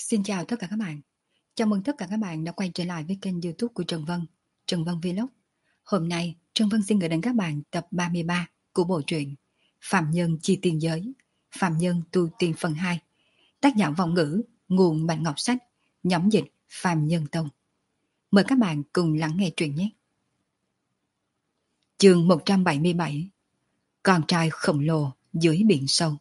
Xin chào tất cả các bạn. Chào mừng tất cả các bạn đã quay trở lại với kênh YouTube của Trần Vân, Trần Vân Vlog. Hôm nay, Trần Vân xin gửi đến các bạn tập 33 của bộ truyện Phạm Nhân Chi Tiên Giới, Phạm Nhân Tu Tiên phần 2. Tác giả Vọng Ngữ, nguồn Bạch Ngọc Sách, nhóm dịch Phạm Nhân Tông. Mời các bạn cùng lắng nghe truyện nhé. Chương 177. Con trai khổng lồ dưới biển sâu.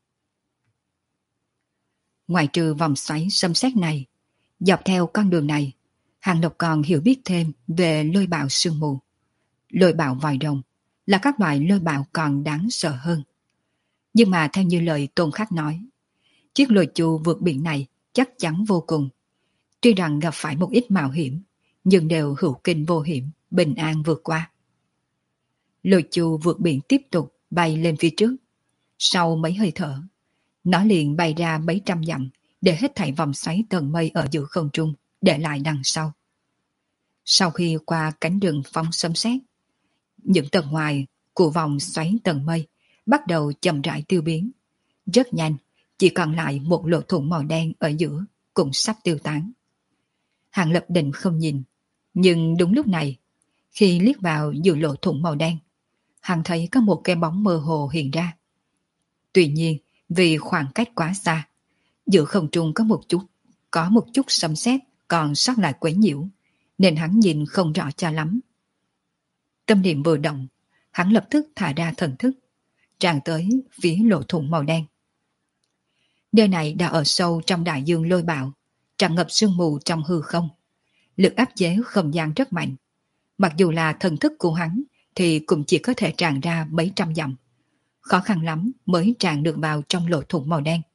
Ngoài trừ vòng xoáy xâm xét này, dọc theo con đường này, Hàng Lộc còn hiểu biết thêm về lôi bạo sương mù. Lôi bạo vòi rồng là các loại lôi bạo còn đáng sợ hơn. Nhưng mà theo như lời Tôn Khắc nói, chiếc lôi chu vượt biển này chắc chắn vô cùng. Tuy rằng gặp phải một ít mạo hiểm, nhưng đều hữu kinh vô hiểm, bình an vượt qua. Lôi chu vượt biển tiếp tục bay lên phía trước. Sau mấy hơi thở, nó liền bay ra mấy trăm dặm để hết thảy vòng xoáy tầng mây ở giữa không trung để lại đằng sau. Sau khi qua cánh rừng phóng sấm sét, những tầng ngoài của vòng xoáy tầng mây bắt đầu chậm rãi tiêu biến. Rất nhanh, chỉ còn lại một lỗ thủng màu đen ở giữa cũng sắp tiêu tán. Hàng Lập định không nhìn, nhưng đúng lúc này, khi liếc vào giữa lỗ thủng màu đen, hắn thấy có một cái bóng mơ hồ hiện ra. Tuy nhiên, vì khoảng cách quá xa, giữa không trung có một chút sấm sét còn sót lại quấy nhiễu, nên hắn nhìn không rõ cho lắm. Tâm niệm vừa động, hắn lập tức thả ra thần thức, tràn tới phía lỗ thủng màu đen. Nơi này đã ở sâu trong đại dương lôi bạo, tràn ngập sương mù trong hư không. Lực áp chế không gian rất mạnh. Mặc dù là thần thức của hắn thì cũng chỉ có thể tràn ra mấy trăm dặm. Khó khăn lắm mới tràn được vào trong lỗ thủng màu đen.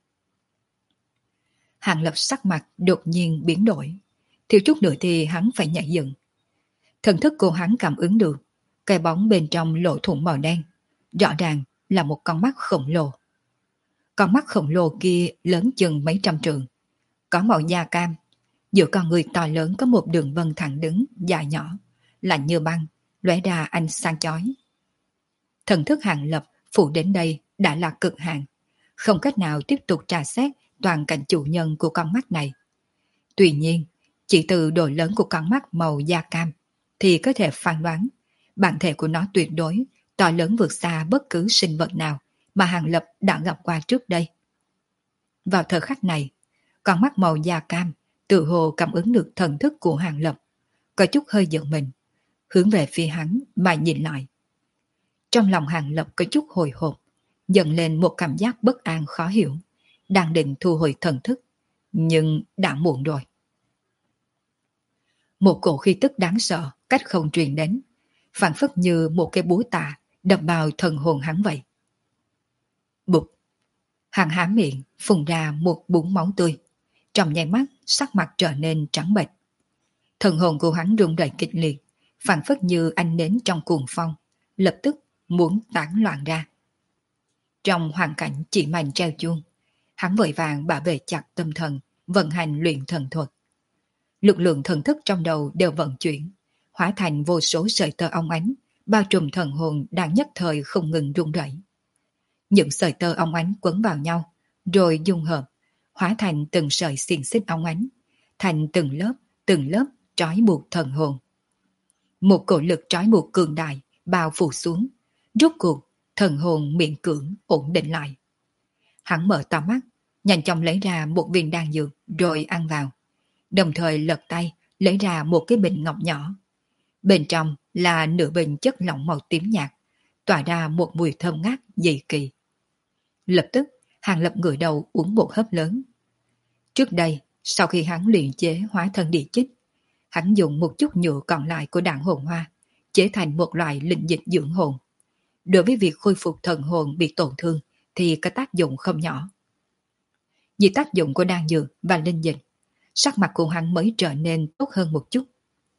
Hàng Lập sắc mặt đột nhiên biến đổi. Thiếu chút nữa thì hắn phải nhảy dựng. Thần thức của hắn cảm ứng được cái bóng bên trong lỗ thủng màu đen rõ ràng là một con mắt khổng lồ. Con mắt khổng lồ kia lớn chừng mấy trăm trượng, có màu da cam. Giữa con người to lớn có một đường vân thẳng đứng dài nhỏ, lạnh như băng, lóe ra ánh sáng chói. Thần thức Hàng Lập phủ đến đây đã là cực hạn, không cách nào tiếp tục tra xét toàn cảnh chủ nhân của con mắt này. Tuy nhiên, chỉ từ độ lớn của con mắt màu da cam thì có thể phán đoán bản thể của nó tuyệt đối to lớn vượt xa bất cứ sinh vật nào mà Hàng Lập đã gặp qua trước đây. Vào thời khắc này, con mắt màu da cam tự hồ cảm ứng được thần thức của Hàng Lập, có chút hơi giận mình, hướng về phía hắn mà nhìn lại. Trong lòng Hàng Lập có chút hồi hộp, dần lên một cảm giác bất an khó hiểu, đang định thu hồi thần thức, nhưng đã muộn rồi. Một cổ khí tức đáng sợ cách không truyền đến, phảng phất như một cái búa tạ đập vào thần hồn hắn vậy. Bụp! Hắn há miệng phun ra một búng máu tươi, trong nháy mắt sắc mặt trở nên trắng bệch. Thần hồn của hắn rung rẩy kịch liệt, phảng phất như ánh nến trong cuồng phong, lập tức muốn tán loạn ra. Trong hoàn cảnh chỉ mảnh treo chuông, hắn vội vàng bảo vệ chặt tâm thần, vận hành luyện thần thuật. Lực lượng thần thức trong đầu đều vận chuyển, hóa thành vô số sợi tơ óng ánh, bao trùm thần hồn đang nhất thời không ngừng rung rẩy. Những sợi tơ óng ánh quấn vào nhau, rồi dung hợp, hóa thành từng sợi xiềng xích óng ánh, thành từng lớp trói buộc thần hồn. Một cổ lực trói buộc cường đại bao phủ xuống, rốt cuộc thần hồn miễn cưỡng ổn định lại. Hắn mở to mắt, nhanh chóng lấy ra một viên đan dược rồi ăn vào, đồng thời lật tay lấy ra một cái bình ngọc nhỏ. Bên trong là nửa bình chất lỏng màu tím nhạt, tỏa ra một mùi thơm ngát dị kỳ. Lập tức, Hàng Lập ngửa đầu uống một hớp lớn. Trước đây, sau khi hắn luyện chế hóa thân địa chích, hắn dùng một chút nhựa còn lại của đạn hồn hoa, chế thành một loại linh dịch dưỡng hồn. Đối với việc khôi phục thần hồn bị tổn thương thì có tác dụng không nhỏ. Vì tác dụng của đan dược và linh dịch, sắc mặt của hắn mới trở nên tốt hơn một chút.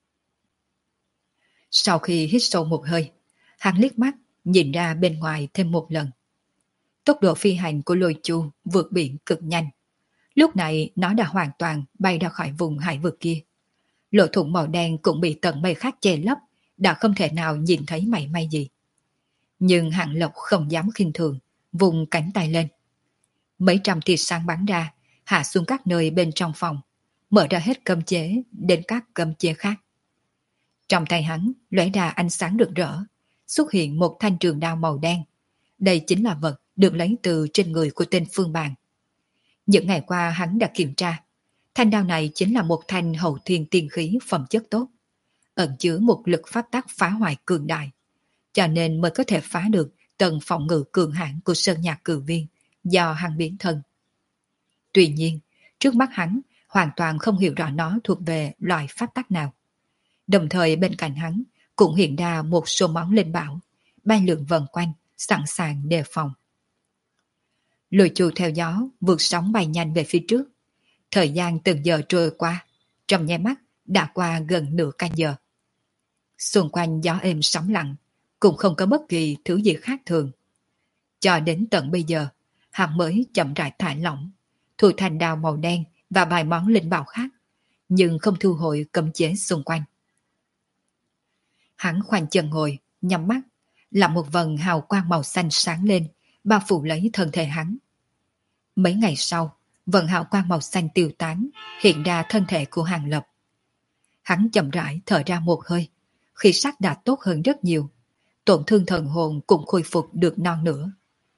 Sau khi hít sâu một hơi, hắn liếc mắt nhìn ra bên ngoài thêm một lần. Tốc độ phi hành của lôi chu vượt biển cực nhanh. Lúc này nó đã hoàn toàn bay ra khỏi vùng hải vực kia. Lỗ thủng màu đen cũng bị tầng mây khác che lấp, đã không thể nào nhìn thấy mảy may gì. Nhưng Hàng Lập không dám khinh thường, vùng cánh tay lên. Mấy trăm tia sáng bắn ra, hạ xuống các nơi bên trong phòng, mở ra hết cấm chế đến các cấm chế khác. Trong tay hắn lóe ra ánh sáng rực rỡ, xuất hiện một thanh trường đao màu đen. Đây chính là vật được lấy từ trên người của tên Phương Bàn. Những ngày qua hắn đã kiểm tra, thanh đao này chính là một thanh hậu thiên tiên khí phẩm chất tốt, ẩn chứa một lực pháp tắc phá hoại cường đại, cho nên mới có thể phá được tầng phòng ngự cường hãn của Sơn Nhạc Cử Viên do hắn biến thân. Tuy nhiên, trước mắt hắn hoàn toàn không hiểu rõ nó thuộc về loại pháp tắc nào. Đồng thời bên cạnh hắn cũng hiện ra một số món linh bảo, bay lượn vần quanh, sẵn sàng đề phòng. Lôi chu theo gió, vượt sóng bay nhanh về phía trước. Thời gian từng giờ trôi qua, trong nháy mắt đã qua gần nửa canh giờ. Xung quanh gió êm sóng lặng, cũng không có bất kỳ thứ gì khác thường. Cho đến tận bây giờ, hắn mới chậm rãi thả lỏng, thu thành đao màu đen và vài món linh bảo khác, nhưng không thu hồi cấm chế xung quanh. Hắn khoanh chân ngồi, nhắm mắt, làm một vầng hào quang màu xanh sáng lên, bao phủ lấy thân thể hắn. Mấy ngày sau, vầng hào quang màu xanh tiêu tán, hiện ra thân thể của Hàng Lập. Hắn chậm rãi thở ra một hơi, khí sắc đã tốt hơn rất nhiều, tổn thương thần hồn cũng khôi phục được non nữa.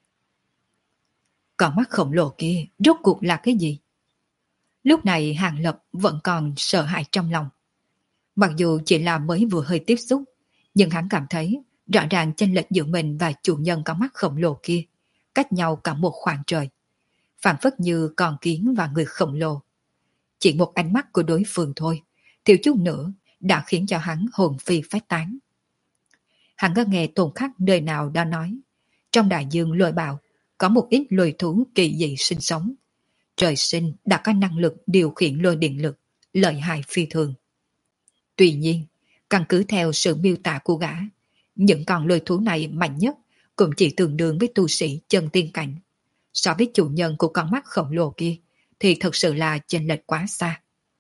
Con mắt khổng lồ kia rốt cuộc là cái gì? Lúc này Hàng Lập vẫn còn sợ hãi trong lòng. Mặc dù chỉ là mới vừa hơi tiếp xúc, nhưng hắn cảm thấy rõ ràng chênh lệch giữa mình và chủ nhân con mắt khổng lồ kia cách nhau cả một khoảng trời, phảng phất như con kiến và người khổng lồ. Chỉ một ánh mắt của đối phương thôi, thiếu chút nữa đã khiến cho hắn hồn phi phách tán. Hắn có nghe Tôn Khắc nơi nào đó nói, trong đại dương lôi bạo có một ít lôi thú kỳ dị sinh sống. Trời sinh đã có năng lực điều khiển lôi điện lực, lợi hại phi thường. Tuy nhiên, căn cứ theo sự miêu tả của gã, những con lôi thú này mạnh nhất cũng chỉ tương đương với tu sĩ chân tiên cảnh. So với chủ nhân của con mắt khổng lồ kia thì thật sự là chênh lệch quá xa.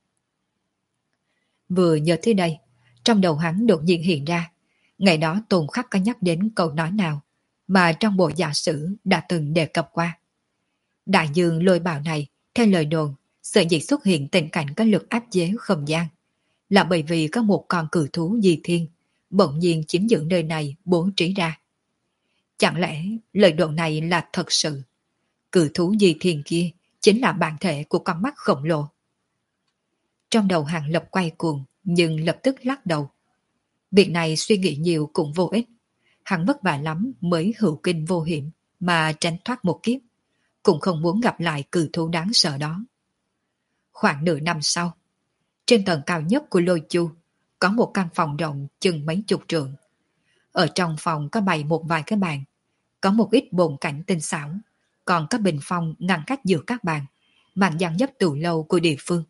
Vừa nhớ tới đây, trong đầu hắn đột nhiên hiện ra, ngày đó Tôn Khắc có nhắc đến câu nói nào mà trong bộ giả sử đã từng đề cập qua. Đại dương lôi bạo này, theo lời đồn, sở dĩ xuất hiện tình cảnh có lực áp chế không gian, là bởi vì có một con cự thú di thiên bỗng nhiên chiếm giữ nơi này bố trí ra. Chẳng lẽ lời đồn này là thật sự? Cự thú di thiên kia chính là bản thể của con mắt khổng lồ. Trong đầu Hàng Lập quay cuồng, nhưng lập tức lắc đầu. Việc này suy nghĩ nhiều cũng vô ích. Hắn vất vả lắm mới hữu kinh vô hiểm mà tránh thoát một kiếp, cũng không muốn gặp lại cự thú đáng sợ đó. Khoảng nửa năm sau, trên tầng cao nhất của Lôi Chu có một căn phòng rộng chừng mấy chục trượng. Ở trong phòng có bày một vài cái bàn, có một ít bồn cảnh tinh xảo, còn có bình phong ngăn cách giữa các bàn, màn gian nhất từ lâu của địa phương.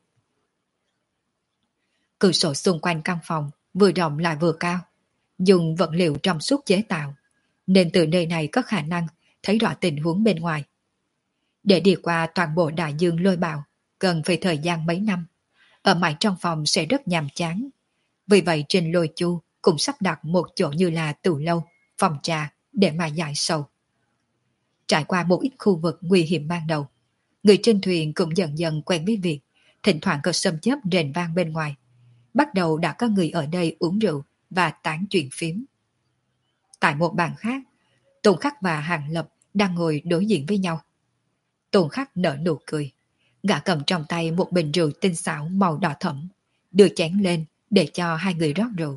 Cửa sổ xung quanh căn phòng vừa rộng lại vừa cao, dùng vật liệu trong suốt chế tạo, nên từ nơi này có khả năng thấy rõ tình huống bên ngoài. Để đi qua toàn bộ đại dương lôi bạo, cần phải thời gian mấy năm. Ở mãi trong phòng sẽ rất nhàm chán. Vì vậy trên Lôi Chu cũng sắp đặt một chỗ như là tủ lâu, phòng trà để mà giải sầu. Trải qua một ít khu vực nguy hiểm ban đầu, người trên thuyền cũng dần dần quen với việc thỉnh thoảng có sấm chớp rền vang bên ngoài. Bắt đầu đã có người ở đây uống rượu và tán chuyện phím. Tại một bàn khác, Tôn Khắc và Hàng Lập đang ngồi đối diện với nhau. Tôn Khắc nở nụ cười. Gã cầm trong tay một bình rượu tinh xảo màu đỏ thẫm, đưa chén lên để cho hai người rót rượu.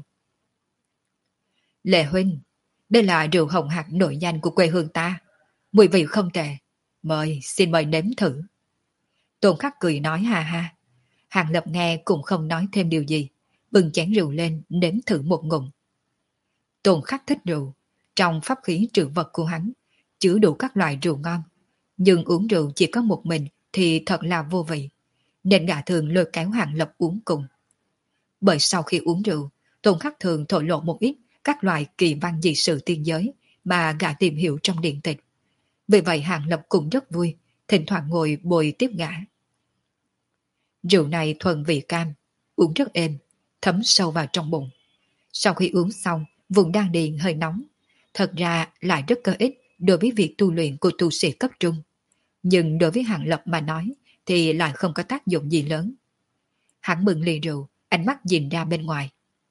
Lệ huynh, đây là rượu hồng hạc nổi danh của quê hương ta. Mùi vị không tệ. Xin mời nếm thử. Tôn Khắc cười nói ha ha. Hàng Lập nghe cũng không nói thêm điều gì, bưng chén rượu lên nếm thử một ngụm. Tôn Khắc thích rượu, trong pháp khí trữ vật của hắn chứa đủ các loại rượu ngon, nhưng uống rượu chỉ có một mình thì thật là vô vị, nên gã thường lôi kéo Hàng Lập uống cùng. Bởi sau khi uống rượu, Tôn Khắc thường thổ lộ một ít các loại kỳ văn dị sự tiên giới mà gã tìm hiểu trong điện tịch. Vì vậy Hàng Lập cũng rất vui, thỉnh thoảng ngồi bồi tiếp gã. Rượu này thuần vị cam, uống rất êm, thấm sâu vào trong bụng. Sau khi uống xong, vùng đan điền hơi nóng. Thật ra lại rất có ích đối với việc tu luyện của tu sĩ cấp trung. Nhưng đối với Hàng Lập mà nói thì lại không có tác dụng gì lớn. Hắn bưng ly rượu, ánh mắt nhìn ra bên ngoài.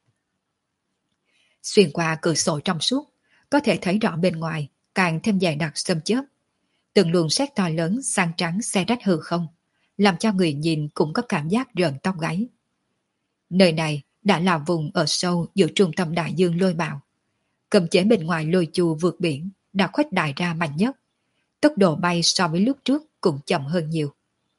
Xuyên qua cửa sổ trong suốt, có thể thấy rõ bên ngoài, càng thêm dày đặc xâm chớp. Từng luồng sét to lớn sang trắng xé rách hư không, làm cho người nhìn cũng có cảm giác rợn tóc gáy. Nơi này đã là vùng ở sâu giữa trung tâm đại dương lôi bạo. Cầm chế bên ngoài lôi chu vượt biển đã khuếch đại ra mạnh nhất. Tốc độ bay so với lúc trước cũng chậm hơn nhiều.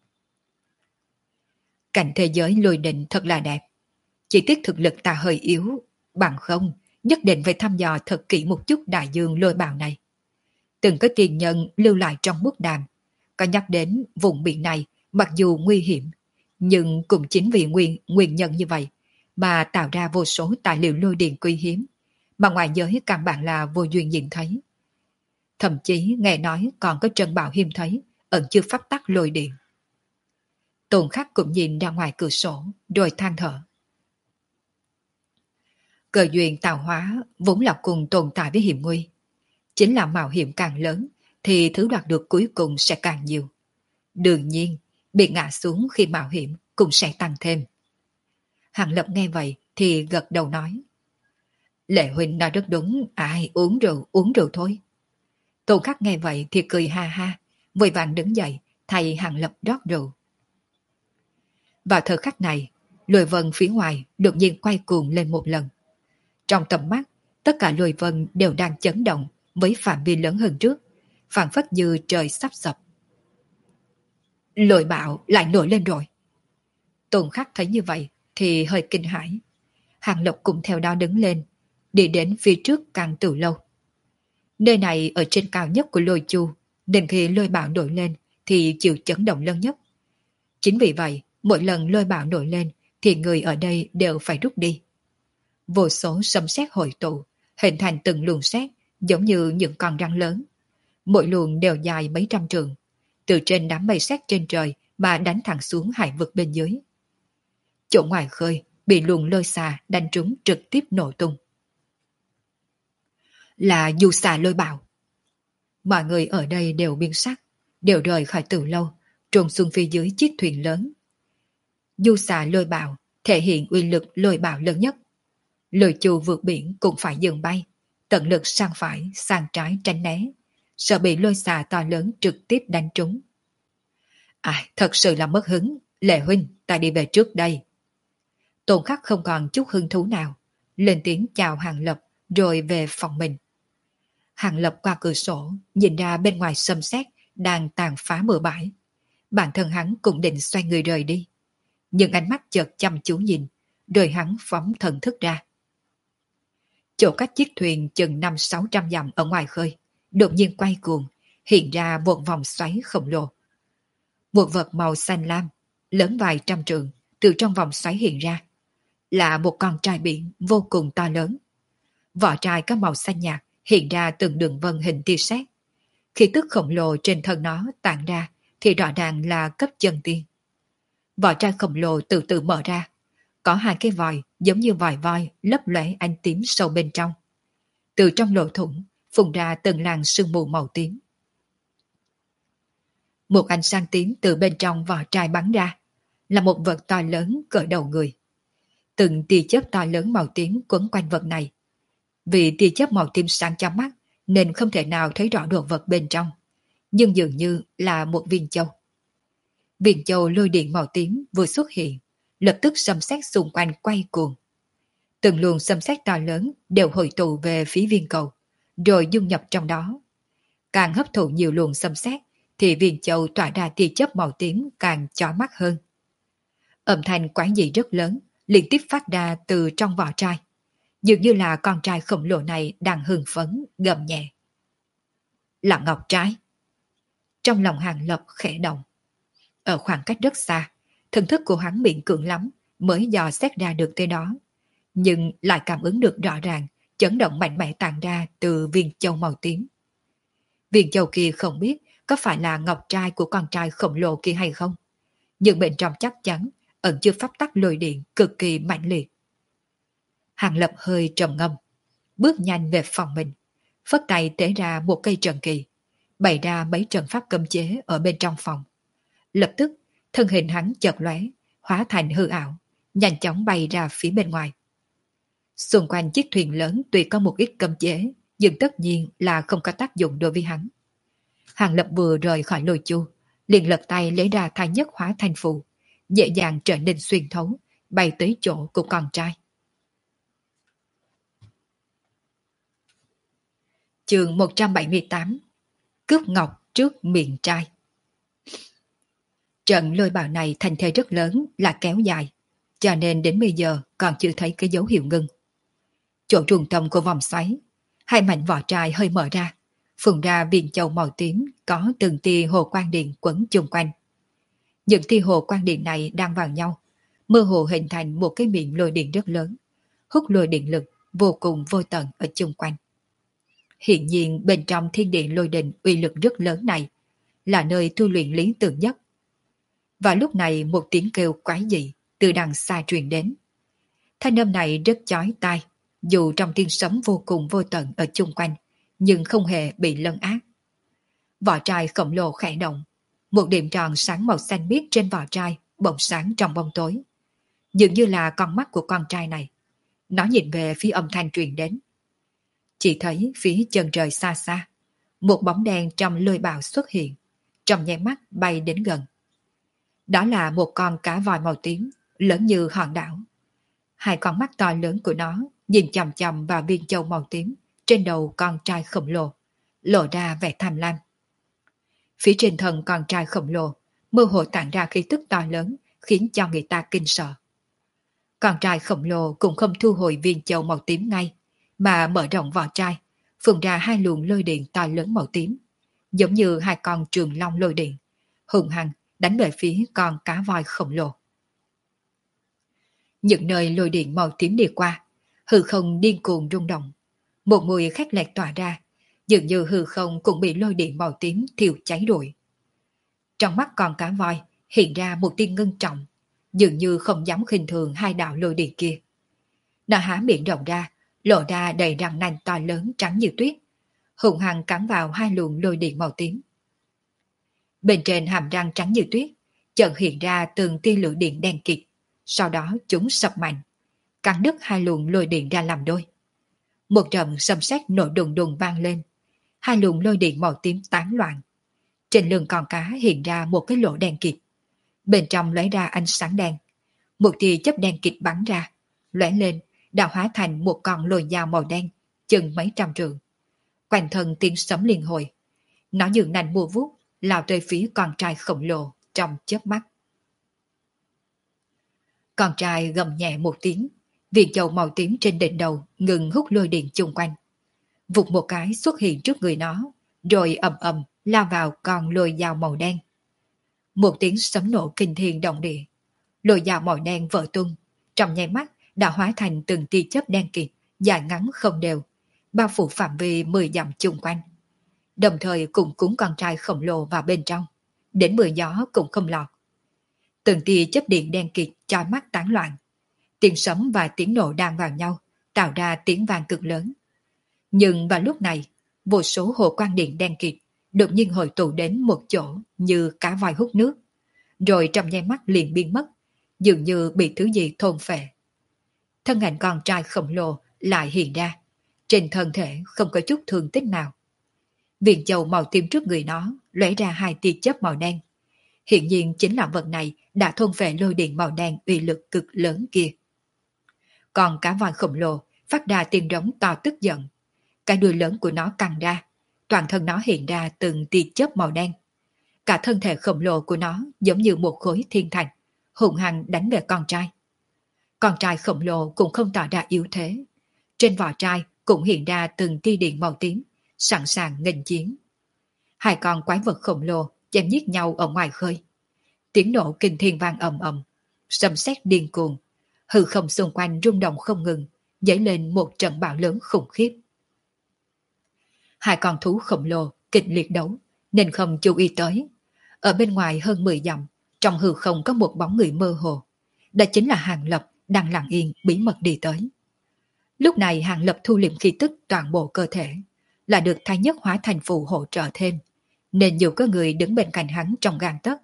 Cảnh thế giới lôi định thật là đẹp. Chỉ tiếc thực lực ta hơi yếu, bằng không nhất định phải thăm dò thật kỹ một chút đại dương lôi bạo này. Từng có tiền nhân lưu lại trong bút đàm, có nhắc đến vùng biển này mặc dù nguy hiểm, nhưng cũng chính vì nguyên nhân như vậy mà tạo ra vô số tài liệu lôi điện quý hiếm, mà ngoài giới căn bản là vô duyên nhìn thấy. Thậm chí nghe nói còn có trân bảo hiếm thấy, ẩn chứa pháp tắc lôi điện. Tôn Khắc cũng nhìn ra ngoài cửa sổ, rồi than thở. Cơ duyên tạo hóa vốn là cùng tồn tại với hiểm nguy. Chính là mạo hiểm càng lớn, thì thứ đoạt được cuối cùng sẽ càng nhiều. Đương nhiên, bị ngã xuống khi mạo hiểm cũng sẽ tăng thêm. Hàng Lập nghe vậy thì gật đầu nói. Lệ huynh nói rất đúng, ai uống rượu thôi. Tôn Khắc nghe vậy thì cười ha ha, vội vàng đứng dậy, thay Hàng Lập rót rượu. Vào thời khắc này, lôi vân phía ngoài đột nhiên quay cuồng lên một lần. Trong tầm mắt, tất cả lôi vân đều đang chấn động với phạm vi lớn hơn trước, phảng phất như trời sắp sập. Lôi bạo lại nổi lên rồi. Tôn Khắc thấy như vậy thì hơi kinh hãi. Hàng Lập cũng theo đó đứng lên, đi đến phía trước càng từ lâu. Nơi này ở trên cao nhất của lôi chu, nên khi lôi bạo nổi lên thì chịu chấn động lớn nhất. Chính vì vậy, mỗi lần lôi bạo nổi lên thì người ở đây đều phải rút đi. Vô số sấm sét hội tụ, hình thành từng luồng sét giống như những con rắn lớn. Mỗi luồng đều dài mấy trăm trượng, từ trên đám mây sét trên trời mà đánh thẳng xuống hải vực bên dưới. Chỗ ngoài khơi bị luồng lôi xà đánh trúng trực tiếp nổ tung. Là du xà lôi bạo. Mọi người ở đây đều biến sắc, đều rời khỏi từ lâu, trồn xuống phía dưới chiếc thuyền lớn. Du xà lôi bạo thể hiện uy lực lôi bạo lớn nhất. Lôi chu vượt biển cũng phải dừng bay, tận lực sang phải, sang trái tránh né, sợ bị lôi xà to lớn trực tiếp đánh trúng. Thật sự là mất hứng, Lệ huynh, ta đi về trước đây. Tôn Khắc không còn chút hứng thú nào, lên tiếng chào Hàng Lập rồi về phòng mình. Hàng Lập qua cửa sổ, nhìn ra bên ngoài sấm sét đang tàn phá bờ bãi. Bản thân hắn cũng định xoay người rời đi, nhưng ánh mắt chợt chăm chú nhìn, rồi hắn phóng thần thức ra. Chỗ cách chiếc thuyền chừng 500-600 dặm ở ngoài khơi, đột nhiên quay cuồng, hiện ra một vòng xoáy khổng lồ. Một vật màu xanh lam, lớn vài trăm trượng, từ trong vòng xoáy hiện ra. Là một con trai biển vô cùng to lớn. Vỏ trai có màu xanh nhạt, hiện ra từng đường vân hình tia sét. Khí tức khổng lồ trên thân nó tản ra thì rõ ràng là cấp chân tiên. Vỏ trai khổng lồ từ từ mở ra, có hai cái vòi giống như vòi voi lấp lóe ánh tím sâu bên trong. Từ trong lỗ thủng phun ra từng làn sương mù màu tím. Một ánh sáng tím từ bên trong vỏ trai bắn ra, là một vật to lớn cỡ đầu người. Từng tia chớp to lớn màu tím quấn quanh vật này. Vì tia chớp màu tím sáng chói mắt nên không thể nào thấy rõ đồ vật bên trong, nhưng dường như là một viên châu. Viên châu lôi điện màu tím vừa xuất hiện, lập tức sấm sét xung quanh quay cuồng. Từng luồng sấm sét to lớn đều hội tụ về phía viên cầu, rồi dung nhập trong đó. Càng hấp thụ nhiều luồng sấm sét, thì viên châu tỏa ra tia chớp màu tím càng chói mắt hơn. Âm thanh quái dị rất lớn, liên tiếp phát ra từ trong vỏ trai. Dường như là con trai khổng lồ này đang hưng phấn, gầm nhẹ. Là ngọc trai. Trong lòng Hàng Lập khẽ động. Ở khoảng cách rất xa, thần thức của hắn miễn cưỡng lắm mới dò xét ra được tới đó. Nhưng lại cảm ứng được rõ ràng, chấn động mạnh mẽ tàn ra từ viên châu màu tím. Viên châu kia không biết có phải là ngọc trai của con trai khổng lồ kia hay không. Nhưng bên trong chắc chắn ẩn chứa pháp tắc lôi điện cực kỳ mạnh liệt. Hàng Lập hơi trầm ngâm, bước nhanh về phòng mình, phất tay tế ra một cây trần kỳ, bày ra mấy trận pháp cấm chế ở bên trong phòng. Lập tức, thân hình hắn chợt lóe, hóa thành hư ảo, nhanh chóng bay ra phía bên ngoài. Xung quanh chiếc thuyền lớn tuy có một ít cấm chế, nhưng tất nhiên là không có tác dụng đối với hắn. Hàng Lập vừa rời khỏi lôi chu, liền lật tay lấy ra thái nhất hóa thành phù, dễ dàng trở nên xuyên thấu, bay tới chỗ của con trai. Chương 178. Cướp ngọc trước miệng trai. Trận lôi bạo này thành thế rất lớn, là kéo dài, cho nên đến bây giờ còn chưa thấy cái dấu hiệu ngưng. Chỗ trung tâm của vòng xoáy, hai mảnh vỏ trai hơi mở ra, phun ra viên châu màu tím có từng tia hồ quang điện quấn chung quanh. Những tia hồ quang điện này đang vào nhau, mơ hồ hình thành một cái miệng lôi điện rất lớn, hút lôi điện lực vô cùng vô tận ở chung quanh. Hiện nhiên bên trong thiên điện lôi đình uy lực rất lớn này là nơi tu luyện lý tưởng nhất. Và lúc này một tiếng kêu quái dị từ đằng xa truyền đến. Thanh âm này rất chói tai, dù trong tiếng sấm vô cùng vô tận ở chung quanh, nhưng không hề bị lấn át. Vỏ trai khổng lồ khẽ động, một điểm tròn sáng màu xanh biếc trên vỏ trai bỗng sáng trong bóng tối, dường như là con mắt của con trai này. Nó nhìn về phía âm thanh truyền đến. Chỉ thấy phía chân trời xa xa, một bóng đen trong lôi bào xuất hiện, trong nháy mắt bay đến gần. Đó là một con cá voi màu tím, lớn như hòn đảo. Hai con mắt to lớn của nó nhìn chằm chằm vào viên châu màu tím trên đầu con trai khổng lồ, lộ ra vẻ tham lam. Phía trên thân con trai khổng lồ mơ hồ tản ra khí tức to lớn, khiến cho người ta kinh sợ. Con trai khổng lồ cũng không thu hồi viên châu màu tím ngay, mà mở rộng vỏ trai, phun ra hai luồng lôi điện to lớn màu tím, giống như hai con trường long lôi điện, hùng hăng đánh về phía con cá voi khổng lồ. Những nơi lôi điện màu tím đi qua, hư không điên cuồng rung động, một mùi khét lẹt tỏa ra, dường như hư không cũng bị lôi điện màu tím thiêu cháy rụi. Trong mắt con cá voi hiện ra một tia ngưng trọng, dường như không dám khinh thường hai đạo lôi điện kia. Nó há miệng rộng ra, lộ ra đầy răng nanh to lớn trắng như tuyết, hùng hăng cắn vào hai luồng lôi điện màu tím. Bên trên hàm răng trắng như tuyết, chợt hiện ra từng tia lửa điện đen kịt, sau đó chúng sập mạnh, cắn đứt hai luồng lôi điện ra làm đôi. Một trận sấm sét nổ đùng đùng vang lên, hai luồng lôi điện màu tím tán loạn. Trên lưng con cá hiện ra một cái lỗ đen kịt, bên trong lóe ra ánh sáng đen, một tia chớp đen kịt bắn ra, lóe lên đã hóa thành một con lôi dao màu đen, chừng mấy trăm trượng. Quanh thân tiếng sấm liên hồi, nó dường nành mua vuốt lao tới phía con trai khổng lồ trong chớp mắt. Con trai gầm nhẹ một tiếng, viên châu màu tím trên đỉnh đầu ngừng hút lôi điện chung quanh. Vụt một cái xuất hiện trước người nó, rồi ầm ầm lao vào con lôi dao màu đen. Một tiếng sấm nổ kinh thiên động địa, lôi dao màu đen vỡ tung, trong nháy mắt đã hóa thành từng tia chớp đen kịt, dài ngắn không đều, bao phủ phạm vi 10 dặm chung quanh. Đồng thời cùng cuốn con trai khổng lồ vào bên trong, đến mưa gió cũng không lọt. Từng tia chớp điện đen kịt chói mắt tán loạn, tiếng sấm và tiếng nổ đan vào nhau, tạo ra tiếng vang cực lớn. Nhưng vào lúc này, vô số hồ quang điện đen kịt đột nhiên hội tụ đến một chỗ như cá voi hút nước, rồi trong nháy mắt liền biến mất, dường như bị thứ gì thôn phệ. Thân ảnh con trai khổng lồ lại hiện ra, trên thân thể không có chút thương tích nào. Viên châu màu tím trước người nó lóe ra hai tia chớp màu đen. Hiện nhiên chính là vật này đã thôn phệ lôi điện màu đen uy lực cực lớn kia. Còn cá voi khổng lồ phát ra tiếng rống to tức giận. Cái đuôi lớn của nó căng ra, toàn thân nó hiện ra từng tia chớp màu đen. Cả thân thể khổng lồ của nó giống như một khối thiên thạch, hùng hăng đánh về con trai. Con trai khổng lồ cũng không tỏ ra yếu thế. Trên vỏ trai cũng hiện ra từng tia điện màu tím, sẵn sàng nghênh chiến. Hai con quái vật khổng lồ chém giết nhau ở ngoài khơi. Tiếng nổ kinh thiên vang ầm ầm, sấm sét điên cuồng, hư không xung quanh rung động không ngừng, dấy lên một trận bão lớn khủng khiếp. Hai con thú khổng lồ kịch liệt đấu, nên không chú ý tới. Ở bên ngoài hơn 10 dặm, trong hư không có một bóng người mơ hồ. Đó chính là Hàng Lập đang lặng yên bí mật đi tới. Lúc này Hàng Lập thu liệm khí tức toàn bộ cơ thể, là được thái nhất hóa thành phù hỗ trợ thêm, nên dù có người đứng bên cạnh hắn trong gang tấc,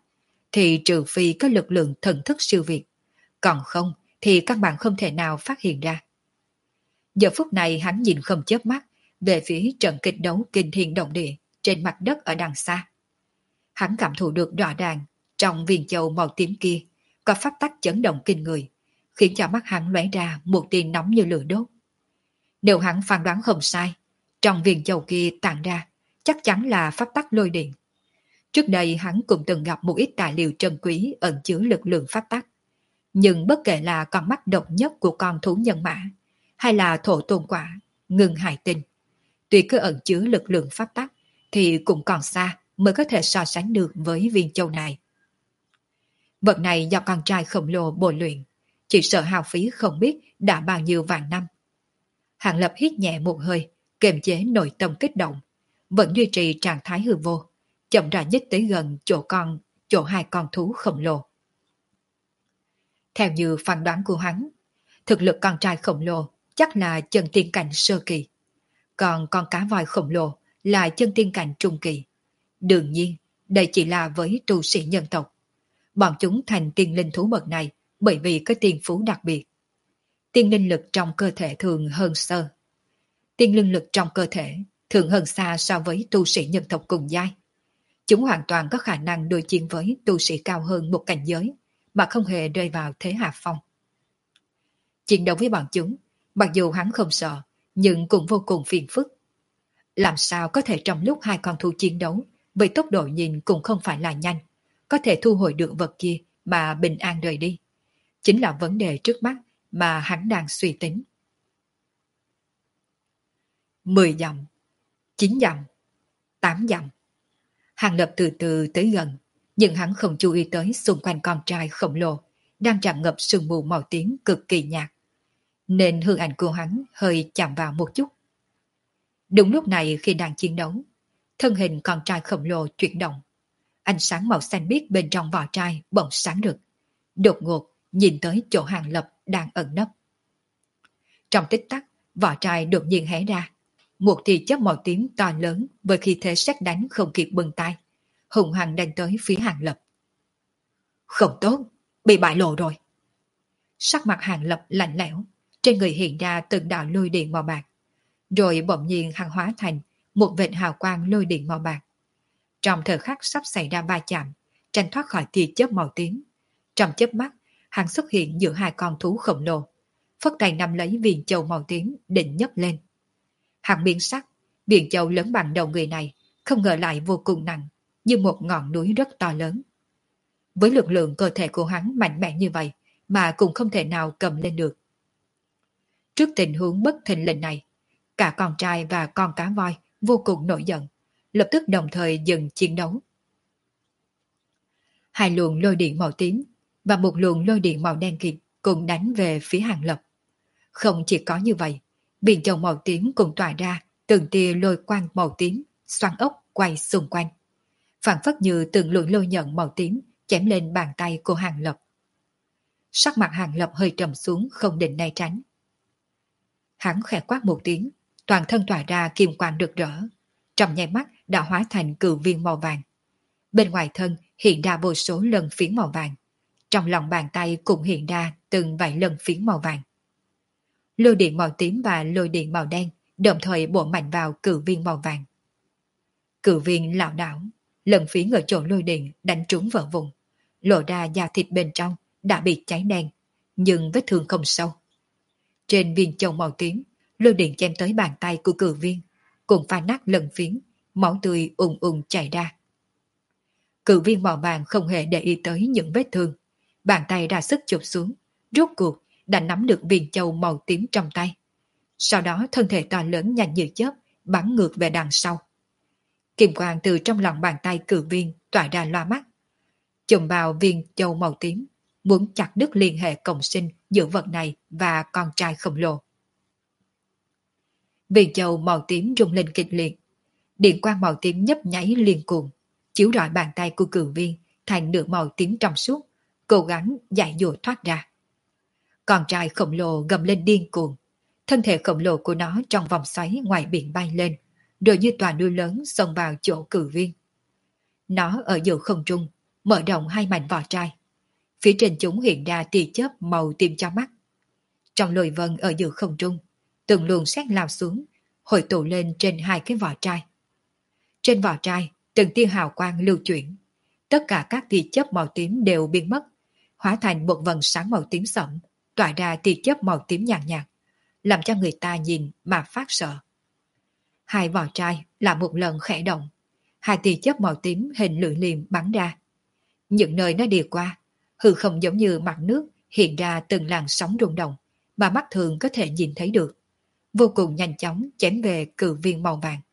thì trừ phi có lực lượng thần thức siêu việt, còn không thì các bạn không thể nào phát hiện ra. Giờ phút này hắn nhìn không chớp mắt về phía trận kịch đấu kinh thiên động địa trên mặt đất ở đằng xa. Hắn cảm thụ được rõ ràng trong viên châu màu tím kia có pháp tắc chấn động kinh người, khiến cho mắt hắn lóe ra một tia nóng như lửa đốt. Nếu hắn phán đoán không sai, trong viên châu kia tản ra chắc chắn là pháp tắc lôi điện. Trước đây hắn cũng từng gặp một ít tài liệu trân quý ẩn chứa lực lượng pháp tắc. Nhưng bất kể là con mắt độc nhất của con thú nhân mã, hay là thổ tôn quả, ngưng hải tinh, tuy cứ ẩn chứa lực lượng pháp tắc, thì cũng còn xa mới có thể so sánh được với viên châu này. Vật này do con trai khổng lồ bồi luyện, chỉ sợ hao phí không biết đã bao nhiêu vạn năm. Hạng Lập hít nhẹ một hơi, kiềm chế nội tâm kích động, vẫn duy trì trạng thái hư vô, chậm rãi nhích tới gần chỗ hai con thú khổng lồ. Theo như phán đoán của hắn, thực lực con trai khổng lồ chắc là chân tiên cảnh sơ kỳ, còn con cá voi khổng lồ là chân tiên cảnh trung kỳ. Đương nhiên, đây chỉ là với tu sĩ nhân tộc. Bọn chúng thành tiên linh thú bậc này bởi vì có tiên phú đặc biệt. Tiên linh lực trong cơ thể thường hơn sơ. Tiên linh lực trong cơ thể thường hơn xa so với tu sĩ nhân tộc cùng giai. Chúng hoàn toàn có khả năng đối chiến với tu sĩ cao hơn một cảnh giới mà không hề rơi vào thế hạ phong. Chiến đấu với bọn chúng, mặc dù hắn không sợ, nhưng cũng vô cùng phiền phức. Làm sao có thể trong lúc hai con thú chiến đấu, với tốc độ nhìn cũng không phải là nhanh, có thể thu hồi được vật kia mà bình an rời đi. Chính là vấn đề trước mắt mà hắn đang suy tính. 10 dặm, 9 dặm, 8 dặm. Hàng Lập từ từ tới gần, nhưng hắn không chú ý tới xung quanh con trai khổng lồ đang tràn ngập sương mù màu tím cực kỳ nhạt, nên hương ảnh của hắn hơi chạm vào một chút. Đúng lúc này khi đang chiến đấu, thân hình con trai khổng lồ chuyển động, ánh sáng màu xanh biếc bên trong vỏ trai bỗng sáng rực, đột ngột nhìn tới chỗ Hàng Lập đang ẩn nấp. Trong tích tắc, vỏ trai đột nhiên hé ra, một tia chớp màu tím to lớn với khí thế sét đánh không kịp bừng tay, hùng hăng đánh tới phía Hàng Lập. Không tốt, bị bại lộ rồi. Sắc mặt Hàng Lập lạnh lẽo, trên người hiện ra từng đạo lôi điện màu bạc, rồi bỗng nhiên hắn hóa thành một vệt hào quang lôi điện màu bạc. Trong thời khắc sắp xảy ra va chạm, tránh thoát khỏi tia chớp màu tím, trong chớp mắt, hắn xuất hiện giữa hai con thú khổng lồ, phất tay nắm lấy viên châu màu tím định nhấc lên. Hắn biến sắc, viên châu lớn bằng đầu người này, không ngờ lại vô cùng nặng, như một ngọn núi rất to lớn. Với lực lượng cơ thể của hắn mạnh mẽ như vậy, mà cũng không thể nào cầm lên được. Trước tình huống bất thình lình này, cả con trai và con cá voi vô cùng nổi giận, lập tức đồng thời dừng chiến đấu. Hai luồng lôi điện màu tím và một luồng lôi điện màu đen kịt cùng đánh về phía Hàng Lập. Không chỉ có như vậy, biển châu màu tím cùng tỏa ra từng tia lôi quang màu tím, xoắn ốc quay xung quanh, phản phất như từng luồng lôi nhận màu tím chém lên bàn tay của Hàng Lập. Sắc mặt Hàng Lập hơi trầm xuống, không định né tránh. Hắn khẽ quát một tiếng, toàn thân tỏa ra kim quang rực rỡ, trong nháy mắt đã hóa thành cự viên màu vàng. Bên ngoài thân hiện ra vô số lân phiến màu vàng, trong lòng bàn tay cũng hiện ra từng vài lân phiến màu vàng. Lôi điện màu tím và lôi điện màu đen đồng thời bổ mạnh vào cự viên màu vàng. Cự viên lảo đảo, lân phiến ở chỗ lôi điện đánh trúng vỡ vùng, lộ ra da thịt bên trong đã bị cháy đen, nhưng vết thương không sâu. Trên viên châu màu tím, lôi điện chém tới bàn tay của cự viên, cùng phá nát lân phiến, máu tươi ùn ùn chảy ra. Cự viên màu vàng không hề để ý tới những vết thương, bàn tay ra sức chụp xuống, rốt cuộc đã nắm được viên châu màu tím trong tay. Sau đó thân thể to lớn nhanh như chớp bắn ngược về đằng sau. Kim quang từ trong lòng bàn tay cự viên tỏa ra loa mắt, chùm vào viên châu màu tím, muốn chặt đứt liên hệ cộng sinh giữa vật này và con trai khổng lồ. Viên châu màu tím rung lên kịch liệt, điện quang màu tím nhấp nháy liên cuồng, chiếu rọi bàn tay của cự viên thành nửa màu tím trong suốt, cố gắng giải dụa thoát ra. Con trai khổng lồ gầm lên điên cuồng, thân thể khổng lồ của nó trong vòng xoáy ngoài biển bay lên, rồi như tòa núi lớn xông vào chỗ cự viên. Nó ở giữa không trung, mở rộng hai mảnh vỏ chai. Phía trên chúng hiện ra tia chớp màu tím cho mắt. Trong lôi vân ở giữa không trung, từng luồng sét lao xuống, hội tụ lên trên hai cái vỏ chai. Trên vỏ chai, từng tia hào quang lưu chuyển. Tất cả các tia chớp màu tím đều biến mất, hóa thành một vầng sáng màu tím sẫm, tỏa ra tia chớp màu tím nhàn nhạt, làm cho người ta nhìn mà phát sợ. Hai vỏ chai là một lần khẽ động, hai tia chớp màu tím hình lưỡi liềm bắn ra. Những nơi nó đi qua, hư không giống như mặt nước hiện ra từng làn sóng rung động mà mắt thường có thể nhìn thấy được, vô cùng nhanh chóng chém về cự viên màu vàng.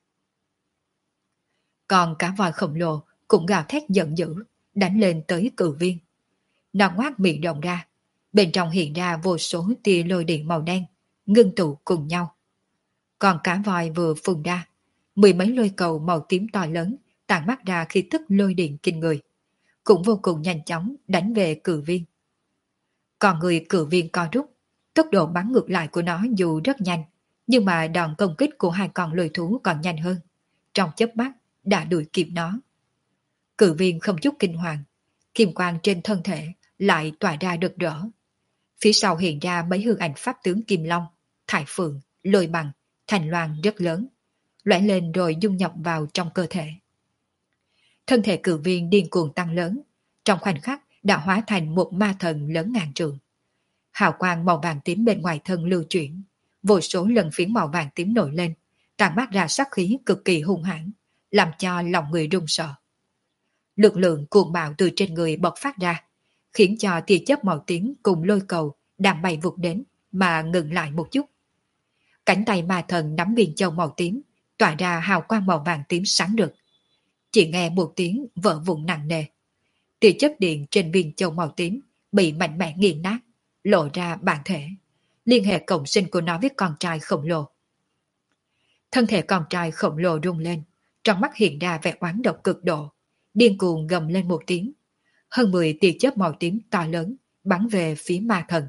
Còn cả voi khổng lồ cũng gào thét giận dữ, đánh lên tới cự viên. Nó ngoác miệng rộng ra, bên trong hiện ra vô số tia lôi điện màu đen, ngưng tụ cùng nhau. Còn cả voi vừa phun ra, mười mấy lôi cầu màu tím to lớn tản mắt ra khí tức lôi điện kinh người, cũng vô cùng nhanh chóng đánh về cự viên. Còn người cự viên co rút, tốc độ bắn ngược lại của nó dù rất nhanh, nhưng mà đòn công kích của hai con lôi thú còn nhanh hơn, trong chớp mắt đã đuổi kịp nó. Cự viên không chút kinh hoàng, kim quang trên thân thể lại tỏa ra rực rỡ. Phía sau hiện ra mấy hư ảnh pháp tướng Kim Long, Thải Phượng, Lôi Bằng, Thành Loan rất lớn, lóe lên rồi dung nhập vào trong cơ thể. Thân thể cự viên điên cuồng tăng lớn, trong khoảnh khắc đã hóa thành một ma thần lớn ngàn trượng. Hào quang màu vàng tím bên ngoài thân lưu chuyển, vô số lần phiến màu vàng tím nổi lên, tàn mát ra sắc khí cực kỳ hung hãn, làm cho lòng người run sợ. Lực lượng cuồng bạo từ trên người bộc phát ra, khiến cho tia chớp màu tím cùng lôi cầu đang bay vụt đến mà ngừng lại một chút. Cánh tay ma thần nắm viên châu màu tím, tỏa ra hào quang màu vàng tím sáng rực. Chỉ nghe một tiếng vỡ vụn nặng nề. Tia chớp điện trên viên châu màu tím bị mạnh mẽ nghiền nát, lộ ra bản thể, liên hệ cộng sinh của nó với con trai khổng lồ. Thân thể con trai khổng lồ rung lên, trong mắt hiện ra vẻ oán độc cực độ, điên cuồng gầm lên một tiếng. Hơn 10 tia chớp màu tím to lớn bắn về phía ma thần.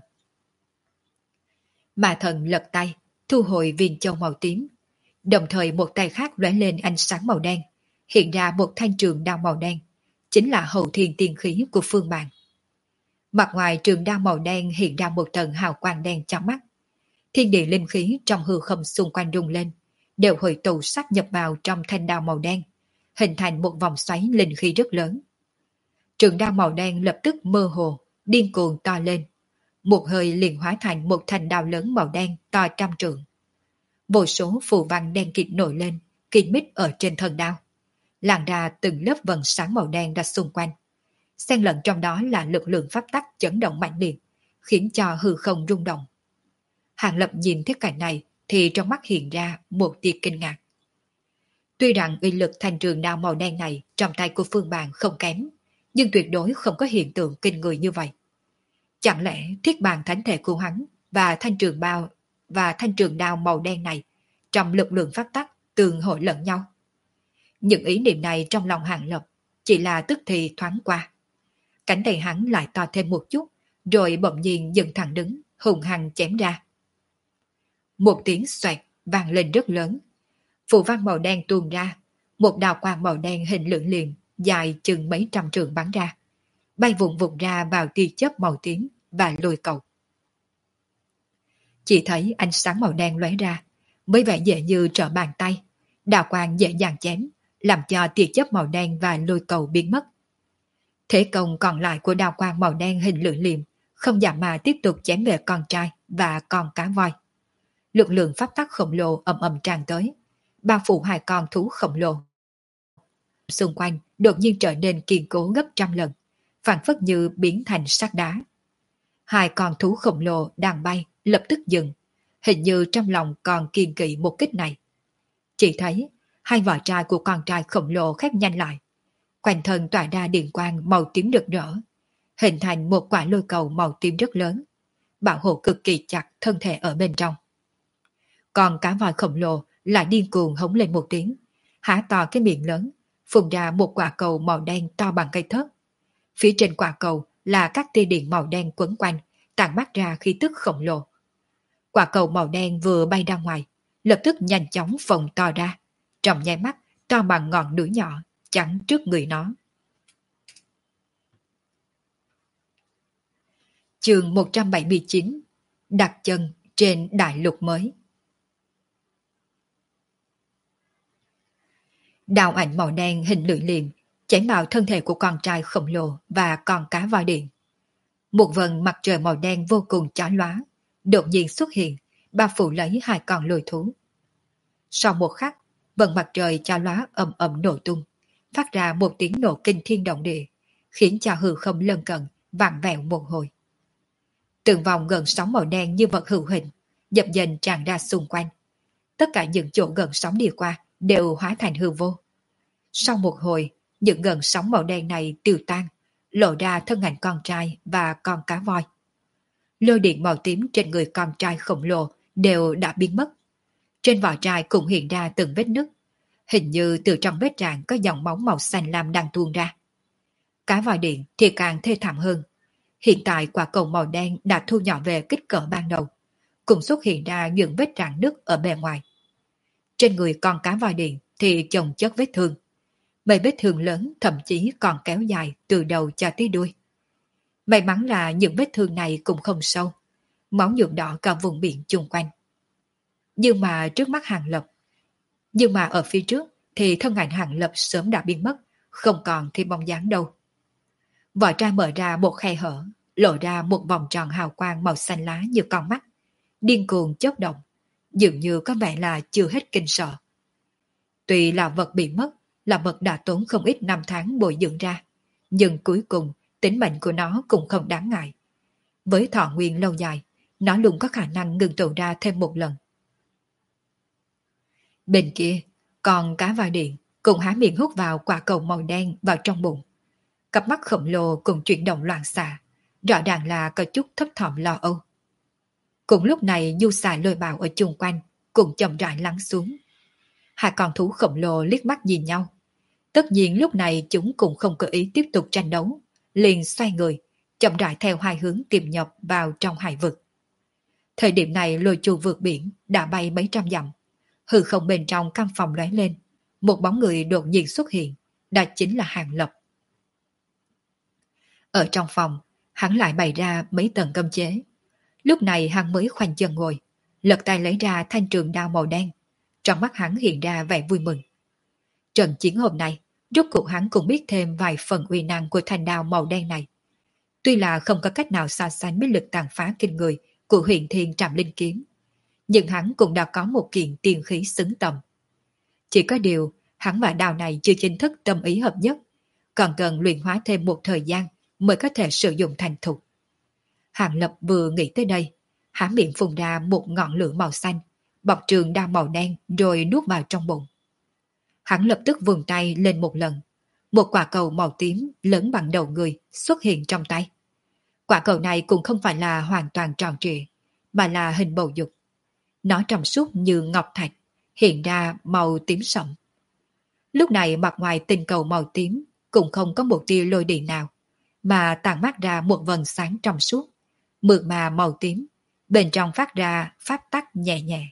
Ma thần lật tay, thu hồi viên châu màu tím, đồng thời một tay khác lóe lên ánh sáng màu đen, hiện ra một thanh trường đao màu đen, chính là hậu thiên tiên khí của Phương Bàn. Mặt ngoài trường đao màu đen hiện ra một tầng hào quang đen trong mắt. Thiên địa linh khí trong hư không xung quanh rung lên, đều hội tụ sáp nhập vào trong thanh đao màu đen, hình thành một vòng xoáy linh khí rất lớn. Trường đao màu đen lập tức mơ hồ, điên cuồng to lên. Một hơi liền hóa thành một thanh đao lớn màu đen to trăm trượng. Vô số phù văn đen kịt nổi lên, kín mít ở trên thân đao, làn ra từng lớp vầng sáng màu đen ra xung quanh. Xen lẫn trong đó là lực lượng pháp tắc chấn động mạnh liệt, khiến cho hư không rung động. Hàng Lập nhìn thấy cảnh này thì trong mắt hiện ra một tia kinh ngạc. Tuy rằng uy lực thanh trường đao màu đen này trong tay của Phương Bàn không kém, nhưng tuyệt đối không có hiện tượng kinh người như vậy. Chẳng lẽ thiết bàn thánh thể của hắn và thanh trường đao màu đen này trong lực lượng pháp tắc tương hội lẫn nhau? Những ý niệm này trong lòng Hàng Lập chỉ là tức thì thoáng qua. Cánh tay hắn lại to thêm một chút, rồi bỗng nhiên dựng thẳng đứng, hùng hăng chém ra. Một tiếng xoẹt vang lên rất lớn. Phù văn màu đen tuôn ra, một đạo quang màu đen hình lưỡi liềm dài chừng mấy trăm trượng bắn ra, bay vụn vụt ra vào tia chớp màu tím và lôi cầu. Chỉ thấy ánh sáng màu đen lóe ra, với vẻ dễ như trở bàn tay, đạo quang dễ dàng chém, làm cho tia chớp màu đen và lôi cầu biến mất. Thế công còn lại của đạo quang màu đen hình lưỡi liềm không giảm mà tiếp tục chém về con trai và con cá voi. Lực lượng pháp tắc khổng lồ ầm ầm tràn tới, bao phủ hai con thú khổng lồ. Xung quanh đột nhiên trở nên kiên cố gấp trăm lần, phảng phất như biến thành sắt đá. Hai con thú khổng lồ đang bay lập tức dừng, hình như trong lòng còn kiên kỵ một kích này. Chỉ thấy hai vỏ trai của con trai khổng lồ khép nhanh lại, quanh thân tỏa ra điện quang màu tím rực rỡ, hình thành một quả lôi cầu màu tím rất lớn, bảo hộ cực kỳ chặt thân thể ở bên trong. Còn cá voi khổng lồ lại điên cuồng hống lên một tiếng, há to cái miệng lớn, phun ra một quả cầu màu đen to bằng cây thớt. Phía trên quả cầu là các tia điện màu đen quấn quanh, tản mát ra khí tức khổng lồ. Quả cầu màu đen vừa bay ra ngoài, lập tức nhanh chóng phồng to ra, trong nháy mắt to bằng ngọn núi nhỏ, chắn trước người nó. Chương 179. Đặt chân trên đại lục mới. Đạo ảnh màu đen hình lưỡi liềm chém vào thân thể của con trai khổng lồ và con cá voi điện. Một vầng mặt trời màu đen vô cùng chói lóa đột nhiên xuất hiện, bao phủ lấy hai con lôi thú. Sau một khắc, vầng mặt trời chói lóa ầm ầm nổ tung, phát ra một tiếng nổ kinh thiên động địa, khiến cho hư không lân cận vặn vẹo một hồi. Từng vòng gần sóng màu đen như vật hữu hình, dập dềnh tràn ra xung quanh. Tất cả những chỗ gần sóng đi qua đều hóa thành hư vô. Sau một hồi, những gần sóng màu đen này tiêu tan, lộ ra thân ảnh con trai và con cá voi. Lôi điện màu tím trên người con trai khổng lồ đều đã biến mất. Trên vỏ trai cũng hiện ra từng vết nứt. Hình như từ trong vết rạn có dòng máu màu xanh lam đang tuôn ra. Cá voi điện thì càng thê thảm hơn. Hiện tại quả cầu màu đen đã thu nhỏ về kích cỡ ban đầu, cũng xuất hiện ra những vết rạn nứt ở bề ngoài. Trên người con cá voi điện thì chồng chất vết thương. Mấy vết thương lớn thậm chí còn kéo dài từ đầu cho tới đuôi. May mắn là những vết thương này cũng không sâu, máu nhuộm đỏ cả vùng biển chung quanh. Nhưng mà trước mắt Hàng Lập, nhưng mà ở phía trước thì thân ảnh Hàng Lập sớm đã biến mất, không còn thêm bóng dáng đâu. Vỏ trai mở ra một khe hở, lộ ra một vòng tròn hào quang màu xanh lá như con mắt, điên cuồng chớp động, dường như có vẻ là chưa hết kinh sợ. Tuy là vật bị mất, là vật đã tốn không ít năm tháng bồi dưỡng ra, nhưng cuối cùng tính mệnh của nó cũng không đáng ngại. Với thọ nguyên lâu dài, nó luôn có khả năng ngừng tụ ra thêm một lần. Bên kia, còn cá voi điện cùng há miệng hút vào quả cầu màu đen vào trong bụng. Cặp mắt khổng lồ cùng chuyển động loạn xạ, rõ ràng là có chút thấp thỏm lo âu. Cùng lúc này du xài lôi bào ở chung quanh cũng chậm rãi lắng xuống. Hai con thú khổng lồ liếc mắt nhìn nhau. Tất nhiên lúc này chúng cũng không có ý tiếp tục tranh đấu, liền xoay người, chậm rãi theo hai hướng tìm nhập vào trong hải vực. Thời điểm này lôi chu vượt biển đã bay mấy trăm dặm. Hư không bên trong căn phòng lóe lên, một bóng người đột nhiên xuất hiện, đó chính là Hàng Lập. Ở trong phòng, hắn lại bày ra mấy tầng cấm chế. Lúc này hắn mới khoanh chân ngồi, lật tay lấy ra thanh trường đao màu đen. Trong mắt hắn hiện ra vẻ vui mừng. Trận chiến hôm nay, rốt cuộc hắn cũng biết thêm vài phần uy năng của thanh đao màu đen này. Tuy là không có cách nào so sánh với lực tàn phá kinh người của Huyền Thiên Trảm Linh Kiếm, nhưng hắn cũng đã có một kiện tiên khí xứng tầm. Chỉ có điều, hắn và đao này chưa chính thức tâm ý hợp nhất, còn cần luyện hóa thêm một thời gian mới có thể sử dụng thành thục. Hàng Lập vừa nghĩ tới đây, há miệng phun ra một ngọn lửa màu xanh, bọc trường đao màu đen rồi nuốt vào trong bụng. Hắn lập tức vươn tay lên một lần, một quả cầu màu tím lớn bằng đầu người xuất hiện trong tay. Quả cầu này cũng không phải là hoàn toàn tròn trịa, mà là hình bầu dục. Nó trong suốt như ngọc thạch, hiện ra màu tím sậm. Lúc này mặt ngoài tinh cầu màu tím cũng không có một tia lôi điện nào, mà tản mát ra một vầng sáng trong suốt, mượt mà màu tím, bên trong phát ra pháp tắc nhẹ nhẹ.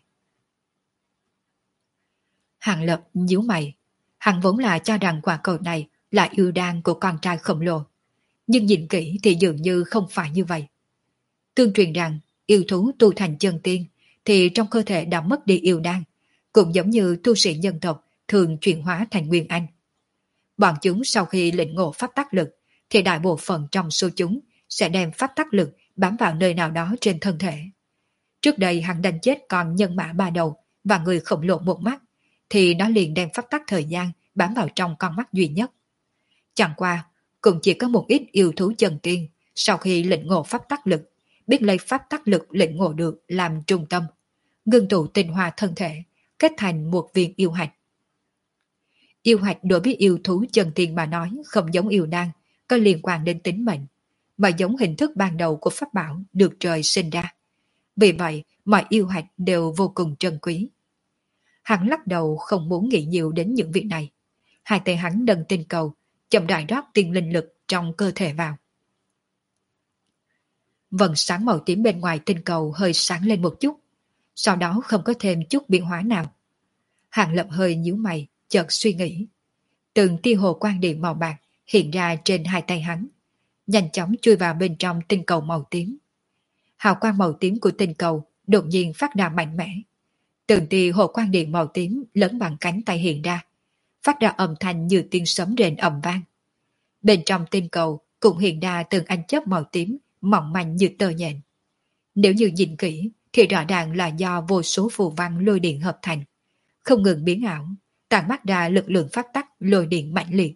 Hàng Lập nhíu mày, hắn vốn là cho rằng quả cầu này là yêu đan của con trai khổng lồ, nhưng nhìn kỹ thì dường như không phải như vậy. Tương truyền rằng yêu thú tu thành chân tiên thì trong cơ thể đã mất đi yêu đan, cũng giống như tu sĩ nhân tộc thường chuyển hóa thành nguyên anh. Bọn chúng sau khi lĩnh ngộ pháp tắc lực thì đại bộ phận trong số chúng sẽ đem pháp tắc lực bám vào nơi nào đó trên thân thể. Trước đây hắn đánh chết con nhân mã ba đầu và người khổng lồ một mắt, thì nó liền đem pháp tắc thời gian bám vào trong con mắt duy nhất. Chẳng qua, cũng chỉ có một ít yêu thú chân tiên sau khi lĩnh ngộ pháp tắc lực, biết lấy pháp tắc lực lĩnh ngộ được làm trung tâm, ngưng tụ tinh hoa thân thể, kết thành một viên yêu hạch. Yêu hạch đối với yêu thú chân tiên mà nói không giống yêu đan, có liên quan đến tính mệnh, mà giống hình thức ban đầu của pháp bảo được trời sinh ra. Vì vậy, mọi yêu hạch đều vô cùng trân quý. Hắn lắc đầu không muốn nghĩ nhiều đến những việc này. Hai tay hắn nâng tinh cầu, chậm rãi rót tiên linh lực trong cơ thể vào. Vầng sáng màu tím bên ngoài tinh cầu hơi sáng lên một chút, sau đó không có thêm chút biến hóa nào. Hàng Lập hơi nhíu mày, chợt suy nghĩ. Từng tia hồ quang điện màu bạc hiện ra trên hai tay hắn, nhanh chóng chui vào bên trong tinh cầu màu tím. Hào quang màu tím của tinh cầu đột nhiên phát ra mạnh mẽ. Từng tia hồ quang điện màu tím lớn bằng cánh tay hiện ra, phát ra âm thanh như tiếng sấm rền ầm vang. Bên trong tinh cầu cũng hiện ra từng ánh chớp màu tím mỏng manh như tơ nhện. Nếu như nhìn kỹ thì rõ ràng là do vô số phù văn lôi điện hợp thành, không ngừng biến ảo, tản mát ra lực lượng phát tắc lôi điện mạnh liệt.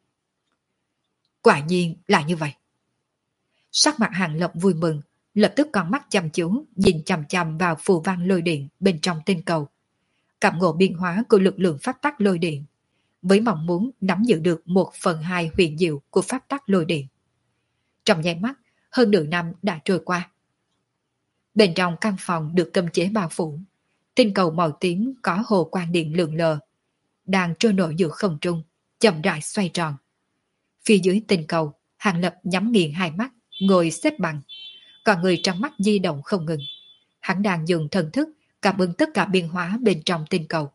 Quả nhiên là như vậy. Sắc mặt Hàng Lập vui mừng, lập tức con mắt chăm chú nhìn chằm chằm vào phù văn lôi điện bên trong tinh cầu, cảm ngộ biến hóa của lực lượng phát tắc lôi điện, với mong muốn nắm giữ được 1/2 huyền diệu của pháp tắc lôi điện. Trong nháy mắt, hơn nửa năm đã trôi qua. Bên trong căn phòng được cấm chế bao phủ, tinh cầu màu tím có hồ quang điện lượn lờ, đang trôi nổi giữa không trung, chậm rãi xoay tròn. Phía dưới tinh cầu, Hàng Lập nhắm nghiền hai mắt, ngồi xếp bằng, còn người trong mắt di động không ngừng. Hắn đang dùng thần thức cảm ứng tất cả biến hóa bên trong tinh cầu.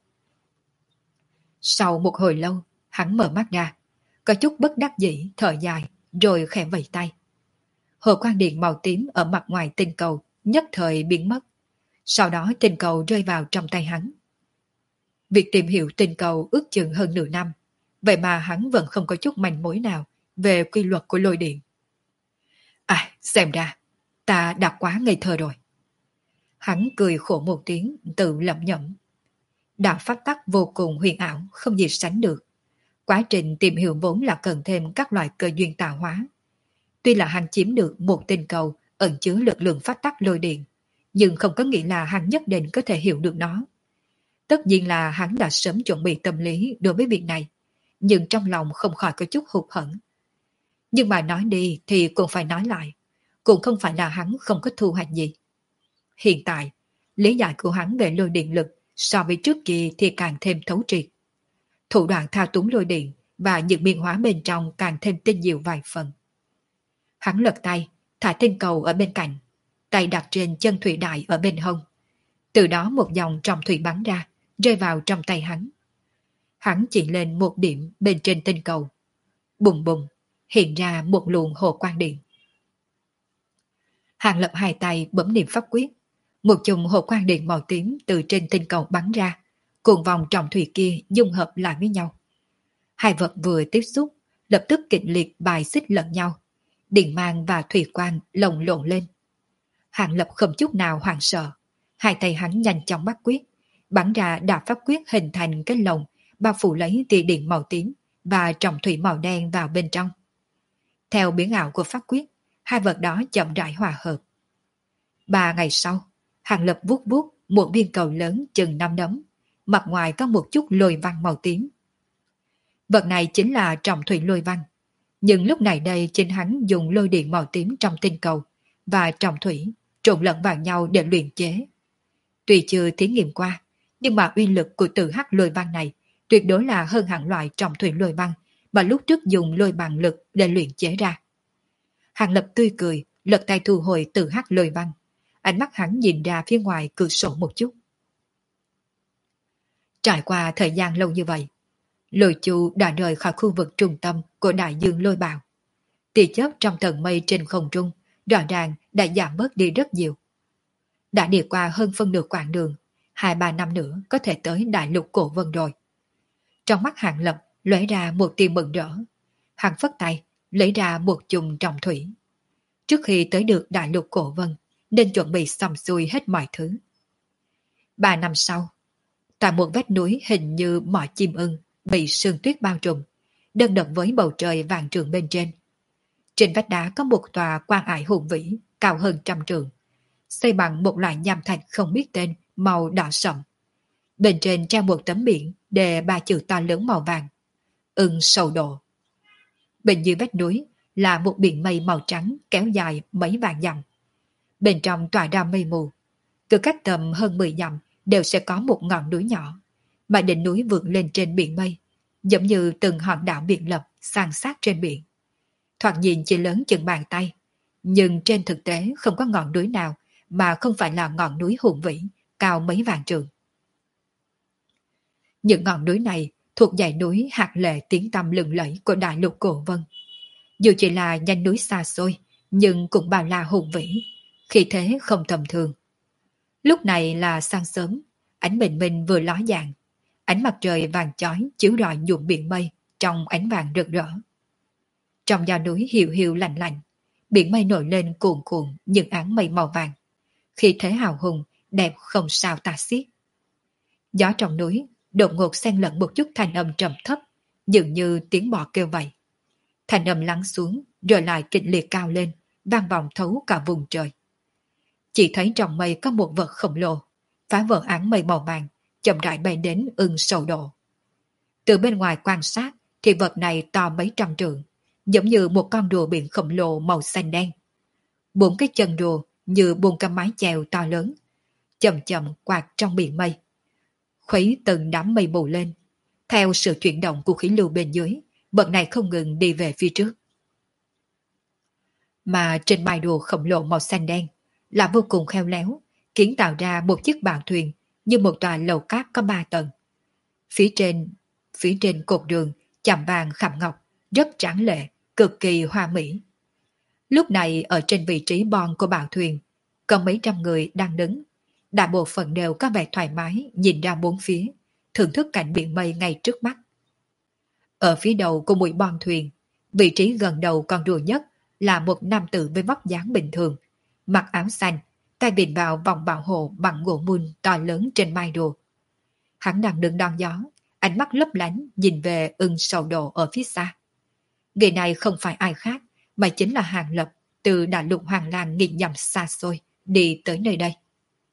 Sau một hồi lâu, hắn mở mắt ra, có chút bất đắc dĩ, thở dài, rồi khẽ vẫy tay. Hồ quang điện màu tím ở mặt ngoài tinh cầu nhất thời biến mất. Sau đó tinh cầu rơi vào trong tay hắn. Việc tìm hiểu tinh cầu ước chừng hơn nửa năm, vậy mà hắn vẫn không có chút manh mối nào về quy luật của lôi điện. Xem ra, ta đã quá ngây thơ rồi. Hắn cười khổ một tiếng, tự lẩm nhẩm. Đạo pháp tắc vô cùng huyền ảo, không gì sánh được. Quá trình tìm hiểu vốn là cần thêm các loại cơ duyên tạo hóa. Tuy là hắn chiếm được một tinh cầu ẩn chứa lực lượng pháp tắc lôi điện, nhưng không có nghĩa là hắn nhất định có thể hiểu được nó. Tất nhiên là hắn đã sớm chuẩn bị tâm lý đối với việc này, nhưng trong lòng không khỏi có chút hụt hẫng. Nhưng mà nói đi thì cũng phải nói lại, cũng không phải là hắn không có thu hoạch gì. Hiện tại, lý giải của hắn về lôi điện lực so với trước kia thì càng thêm thấu triệt. Thủ đoạn thao túng lôi điện và những biến hóa bên trong càng thêm tinh diệu vài phần. Hắn lật tay, thả tinh cầu ở bên cạnh, tay đặt trên chân thủy đại ở bên hông. Từ đó một dòng trọng thủy bắn ra, rơi vào trong tay hắn. Hắn chỉ lên một điểm bên trên tinh cầu. Bùng bùng, hiện ra một luồng hồ quang điện. Hàng Lập hai tay bấm niệm pháp quyết. Một chùm hồ quang điện màu tím từ trên tinh cầu bắn ra, cùng vòng trọng thủy kia dung hợp lại với nhau. Hai vật vừa tiếp xúc, lập tức kịch liệt bài xích lẫn nhau. Điện mang và thủy quang lồng lộn lên. Hàng Lập không chút nào hoảng sợ. Hai tay hắn nhanh chóng bắt quyết, bắn ra đạo pháp quyết hình thành cái lồng bao phủ lấy tia điện màu tím và trọng thủy màu đen vào bên trong. Theo biến ảo của pháp quyết, hai vật đó chậm rãi hòa hợp. 3 ngày sau, Hàng Lập vuốt vuốt một viên cầu lớn chừng 5 nắm, mặt ngoài có một chút lôi văn màu tím. Vật này chính là trọng thủy lôi văn, nhưng lúc này đây chính hắn dùng lôi điện màu tím trong tinh cầu và trọng thủy trộn lẫn vào nhau để luyện chế. Tuy chưa thí nghiệm qua, nhưng mà uy lực của từ hắc lôi văn này tuyệt đối là hơn hẳn loại trọng thủy lôi văn mà lúc trước dùng lôi bằng lực để luyện chế ra. Hàng Lập tươi cười, lật tay thu hồi từ hắc lôi văn. Ánh mắt hắn nhìn ra phía ngoài cửa sổ một chút. Trải qua thời gian lâu như vậy, Lôi Chu đã rời khỏi khu vực trung tâm của đại dương lôi bạo. Tia chớp trong tầng mây trên không trung rõ ràng đã giảm bớt đi rất nhiều. Đã đi qua hơn phân nửa quãng đường, 2-3 năm nữa có thể tới đại lục Cổ Vân rồi. Trong mắt Hàng Lập lóe ra một tia mừng rỡ. Hắn phất tay lấy ra một chùm trọng thủy. Trước khi tới được đại lục Cổ Vân nên chuẩn bị xong xuôi hết mọi thứ. 3 năm sau, tại một vách núi hình như mỏ chim ưng bị sương tuyết bao trùm, đơn độc với bầu trời vàng trượng bên trên. Trên vách đá có một tòa quan ải hùng vĩ cao hơn 100 trượng, xây bằng một loại nham thạch không biết tên màu đỏ sậm. Bên trên treo một tấm biển đề 3 chữ to lớn màu vàng: Ưng Sầu Độ. Bên dưới vách núi là một biển mây màu trắng kéo dài mấy vạn dặm. Bên trong tỏa ra mây mù, cứ cách tầm hơn 10 dặm đều sẽ có một ngọn núi nhỏ, mà đỉnh núi vượt lên trên biển mây, giống như từng hòn đảo biệt lập san sát trên biển. Thoạt nhìn chỉ lớn chừng bàn tay, nhưng trên thực tế không có ngọn núi nào mà không phải là ngọn núi hùng vĩ, cao mấy vạn trượng. Những ngọn núi này thuộc dãy núi hạt lệ tiếng tăm lừng lẫy của đại lục Cổ Vân. Dù chỉ là nhánh núi xa xôi, nhưng cũng bao la hùng vĩ, khi thế không tầm thường. Lúc này là sáng sớm, ánh bình minh vừa ló dạng, ánh mặt trời vàng chói chiếu rọi nhuộm biển mây trong ánh vàng rực rỡ. Trong gió núi hiu hiu lạnh lạnh, biển mây nổi lên cuồn cuộn những áng mây màu vàng, khi thế hào hùng đẹp không sao tả xiết. Gió trong núi đột ngột xen lẫn một chút thanh âm trầm thấp, dường như tiếng bò kêu vậy. Thanh âm lắng xuống rồi lại kịch liệt cao lên, vang vọng thấu cả vùng trời. Chỉ thấy trong mây có một vật khổng lồ, phá vỡ áng mây màu vàng, chậm rãi bay đến Ưng Sầu Độ. Từ bên ngoài quan sát thì vật này to mấy trăm trượng, giống như một con rùa biển khổng lồ màu xanh đen. Bốn cái chân rùa như bốn cái mái chèo to lớn, chậm chậm quạt trong biển mây. Khuấy từng đám mây mù lên. Theo sự chuyển động của khí lưu bên dưới, vật này không ngừng đi về phía trước. Mà trên mái rùa khổng lồ màu xanh đen là vô cùng khéo léo, kiến tạo ra một chiếc bảo thuyền như một tòa lầu cát có 3 tầng. Phía trên cột đường chạm vàng khảm ngọc, rất tráng lệ, cực kỳ hoa mỹ. Lúc này ở trên vị trí bon của bảo thuyền, có mấy trăm người đang đứng. Đại bộ phận đều có vẻ thoải mái nhìn ra bốn phía, thưởng thức cảnh biển mây ngay trước mắt. Ở phía đầu của mũi bon thuyền, vị trí gần đầu con rùa nhất là một nam tử với vóc dáng bình thường, mặc áo xanh, tay bịt vào vòng bảo hộ bằng gỗ mun to lớn trên mai rùa. Hắn đang đứng đón gió, ánh mắt lấp lánh nhìn về Ưng Sầu Độ ở phía xa. Người này không phải ai khác, mà chính là Hàng Lập từ đại lục Hoàng Lan nghìn dặm xa xôi đi tới nơi đây.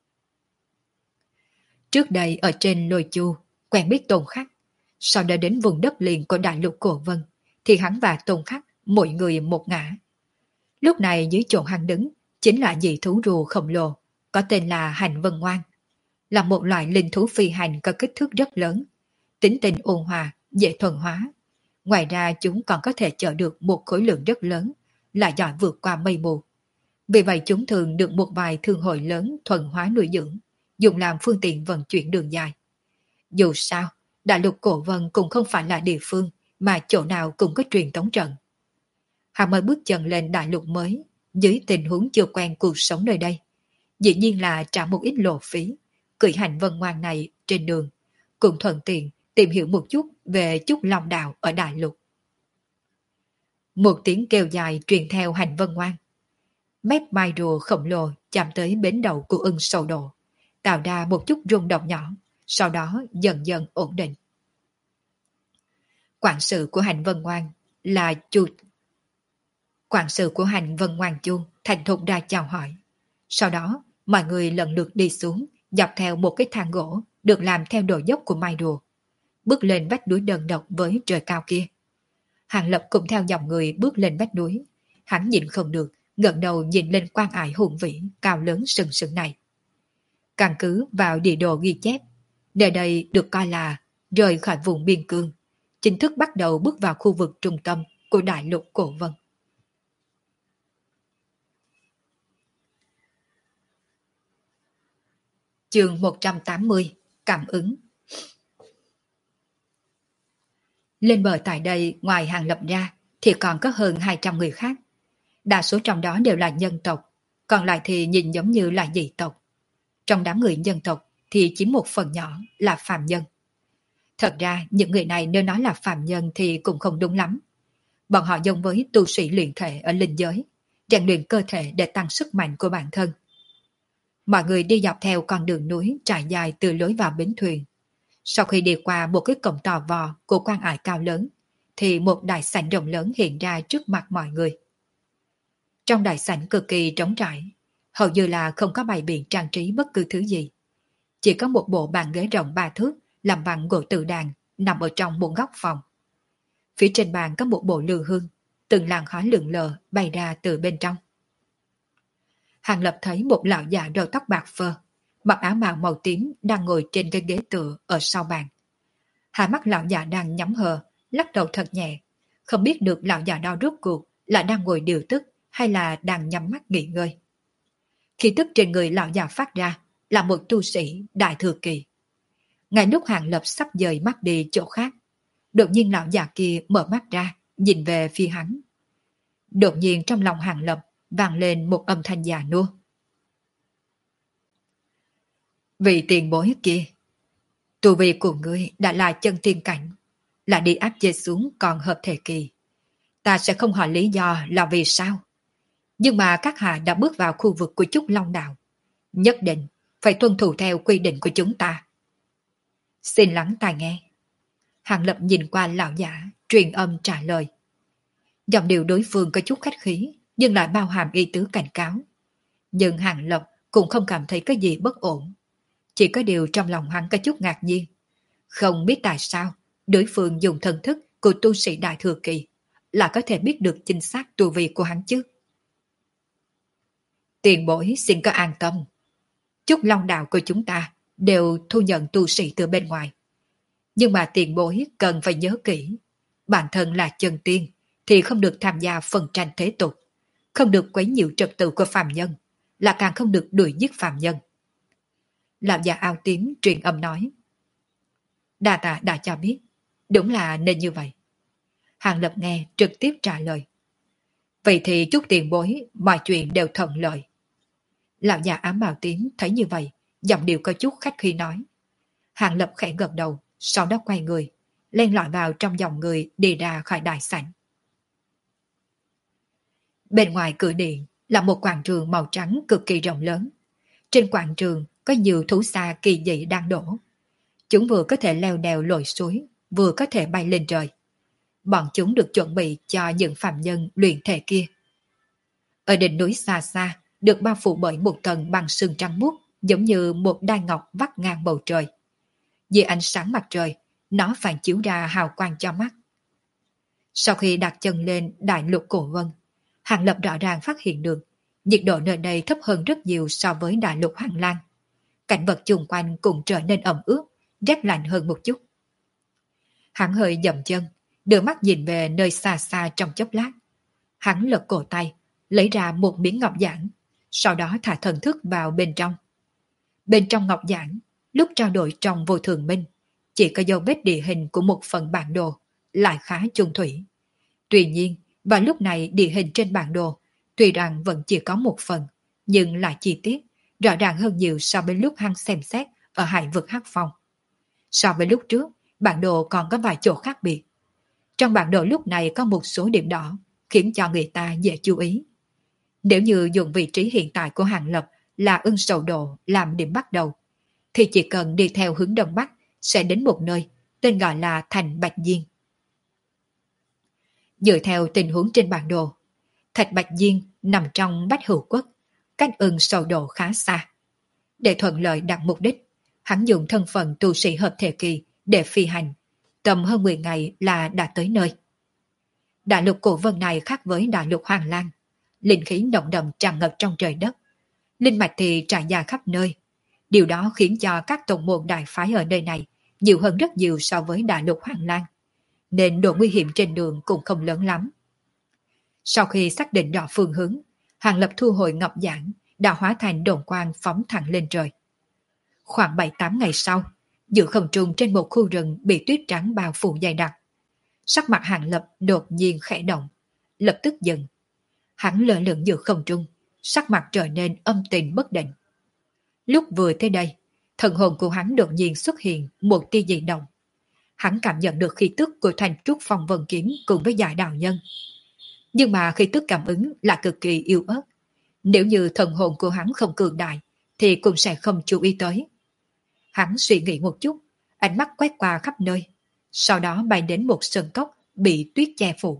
Trước đây ở trên Lôi Chu quen biết Tôn Khắc, sau đó đến vùng đất liền của đại lục Cổ Vân thì hắn và Tôn Khắc mỗi người một ngã. Lúc này dưới chỗ hắn đứng chính là dị thú rùa khổng lồ có tên là Hành Vân Ngoan, là một loại linh thú phi hành có kích thước rất lớn, tính tình ôn hòa, dễ thuần hóa. Ngoài ra chúng còn có thể chở được một khối lượng rất lớn, là giỏi vượt qua mây mù. Vì vậy chúng thường được một vài thương hội lớn thuần hóa nuôi dưỡng, dùng làm phương tiện vận chuyển đường dài. Dù sao, đại lục Cổ Vân cũng không phải là địa phương mà chỗ nào cũng có truyền tống trận. Hắn mới bước chân lên đại lục mới, dưới tình huống chưa quen cuộc sống nơi đây. Dĩ nhiên là trả một ít lộ phí, cưỡi Hành Vân Ngoan này trên đường, cũng thuận tiện tìm hiểu một chút về Trúc Long Đạo ở đại lục. Một tiếng kêu dài truyền theo Hành Vân Ngoan. Mép mai rùa khổng lồ chạm tới bến đầu của Ưng Sầu Độ, tạo ra một chút rung động nhỏ, sau đó dần dần ổn định. Quản sự của Hành Vân Ngoan là Quản sự của Hành Vân Ngoan Chu thành thục ra chào hỏi. Sau đó, mọi người lần lượt đi xuống, dọc theo một cái thang gỗ được làm theo độ dốc của mai rùa, bước lên vách núi đơn độc với trời cao kia. Hàng Lập cũng theo dòng người bước lên vách núi. Hắn nhìn không được, ngẩng đầu nhìn lên quan ải hùng vĩ, cao lớn sừng sững này. Căn cứ vào địa đồ ghi chép, nơi đây được coi là rời khỏi vùng biên cương, chính thức bắt đầu bước vào khu vực trung tâm của đại lục Cổ Vân. Chương 180: Cảm ứng. Lên bờ tại đây ngoài Hàng Lập ra thì còn có hơn 200 người khác. Đa số trong đó đều là nhân tộc, còn lại thì nhìn giống như là dị tộc. Trong đám người nhân tộc thì chỉ một phần nhỏ là phàm nhân. Thật ra những người này nếu nói là phàm nhân thì cũng không đúng lắm. Bọn họ giống với tu sĩ luyện thể ở linh giới, rèn luyện cơ thể để tăng sức mạnh của bản thân. Mọi người đi dọc theo con đường núi trải dài từ lối vào bến thuyền. Sau khi đi qua một cái cổng tò vò của quan ải cao lớn, thì một đại sảnh rộng lớn hiện ra trước mặt mọi người. Trong đại sảnh cực kỳ trống trải, hầu như là không có bày biện trang trí bất cứ thứ gì. Chỉ có một bộ bàn ghế rộng 3 thước làm bằng gỗ tự đàn nằm ở trong một góc phòng. Phía trên bàn có một bộ lư hương, từng làn khói lượn lờ bay ra từ bên trong. Hàng Lập thấy một lão già râu tóc bạc phơ, mặc áo bào màu tím đang ngồi trên cái ghế tựa ở sau bàn. Hai mắt lão già đang nhắm hờ, lắc đầu thật nhẹ, không biết được lão già đó rốt cuộc là đang ngồi điều tức hay là đang nhắm mắt nghỉ ngơi. Khí tức trên người lão già phát ra là một tu sĩ đại thừa kỳ. Ngay lúc Hàng Lập sắp dời mắt đi chỗ khác, đột nhiên lão già kia mở mắt ra, nhìn về phía hắn. Đột nhiên trong lòng Hàng Lập vang lên một âm thanh già nua. Vì tiền bối kia, tu vi của ngươi đã là chân thiên cảnh, là đi áp chế xuống còn hợp thể kỳ. Ta sẽ không hỏi lý do là vì sao. Nhưng mà các hạ đã bước vào khu vực của Trúc Long Đạo. Nhất định phải tuân thủ theo quy định của chúng ta. Xin lắng tai nghe. Hàng Lập nhìn qua lão giả, truyền âm trả lời. Giọng điệu đối phương có chút khách khí, nhưng lại bao hàm ý tứ cảnh cáo. Nhưng Hàng Lập cũng không cảm thấy cái gì bất ổn. Chỉ có điều trong lòng hắn có chút ngạc nhiên. Không biết tại sao đối phương dùng thần thức của tu sĩ Đại Thừa Kỳ là có thể biết được chính xác tu vi của hắn chứ. Tiền bối xin có an tâm. Chúc Long Đạo của chúng ta đều thu nhận tu sĩ từ bên ngoài. Nhưng mà tiền bối cần phải nhớ kỹ. Bản thân là chân tiên thì không được tham gia phần tranh thế tục, không được quấy nhiễu trật tự của phàm nhân, là càng không được đuổi giết phàm nhân. Lão già áo tím truyền âm nói. Đa tạ đã cho biết, đúng là nên như vậy. Hàng Lập nghe trực tiếp trả lời. Vậy thì chúc tiền bối mọi chuyện đều thuận lợi. Lão già ám bào tím thấy như vậy, giọng điệu có chút khách khi nói. Hàng Lập khẽ gật đầu, sau đó quay người, len lỏi vào trong dòng người đi ra khỏi đại sảnh. Bên ngoài cửa điện là một quảng trường màu trắng cực kỳ rộng lớn. Trên quảng trường có nhiều thú xa kỳ dị đang đổ. Chúng vừa có thể leo đèo lội suối, vừa có thể bay lên trời. Bọn chúng được chuẩn bị cho những phạm nhân luyện thể kia. Ở đỉnh núi xa xa, được bao phủ bởi một tầng băng sương trắng muốt, giống như một đai ngọc vắt ngang bầu trời. Dưới ánh sáng mặt trời, nó phản chiếu ra hào quang cho mắt. Sau khi đặt chân lên đại lục cổ vân, Hàng Lập rõ ràng phát hiện được nhiệt độ nơi đây thấp hơn rất nhiều so với đại lục Hoàng Lan. Cảnh vật xung quanh cũng trở nên ẩm ướt, rét lạnh hơn một chút. Hắn hơi dậm chân, đưa mắt nhìn về nơi xa xa trong chốc lát. Hắn lật cổ tay, lấy ra một miếng ngọc giản, sau đó thả thần thức vào bên trong. Bên trong ngọc giản, lúc trao đổi trong vô thường minh, chỉ có dấu vết địa hình của một phần bản đồ, lại khá chung thủy. Tuy nhiên, vào lúc này địa hình trên bản đồ, tuy rằng vẫn chỉ có một phần, nhưng lại chi tiết, rõ ràng hơn nhiều so với lúc hắn xem xét ở hải vực Hắc Phong. So với lúc trước, bản đồ còn có vài chỗ khác biệt. Trong bản đồ lúc này có một số điểm đỏ, khiến cho người ta dễ chú ý. Nếu như dùng vị trí hiện tại của Hàng Lập là Ưng Sầu Độ làm điểm bắt đầu, thì chỉ cần đi theo hướng đông bắc sẽ đến một nơi tên gọi là Thành Bạch Diên. Dựa theo tình huống trên bản đồ, Thạch Bạch Diên nằm trong Bách Hữu Quốc, cách Ưng Sầu Độ khá xa. Để thuận lợi đạt mục đích, hắn dùng thân phận tu sĩ hợp thể kỳ để phi hành, tầm hơn 10 ngày là đã tới nơi. Đại lục cổ vân này khác với đại lục Hoàng Lan, linh khí nồng đậm tràn ngập trong trời đất, linh mạch thì trải dài khắp nơi. Điều đó khiến cho các tông môn đại phái ở nơi này nhiều hơn rất nhiều so với đại lục Hoàng Lan, nên độ nguy hiểm trên đường cũng không lớn lắm. Sau khi xác định rõ phương hướng, Hàng Lập thu hồi ngọc giản, đã hóa thành đồn quang phóng thẳng lên trời. Khoảng 7-8 ngày sau, giữa không trung trên một khu rừng bị tuyết trắng bao phủ dày đặc. Sắc mặt Hàng Lập đột nhiên khẽ động, lập tức dừng. Hắn lơ lửng giữa không trung, sắc mặt trở nên âm tình bất định. Lúc vừa tới đây, thần hồn của hắn đột nhiên xuất hiện một tia dị động. Hắn cảm nhận được khí tức của Thành Trúc Phong Vân Kiếm cùng với Giải Đạo Nhân. Nhưng mà khí tức cảm ứng là cực kỳ yếu ớt. Nếu như thần hồn của hắn không cường đại, thì cũng sẽ không chú ý tới. Hắn suy nghĩ một chút, ánh mắt quét qua khắp nơi, sau đó bay đến một sơn cốc bị tuyết che phủ.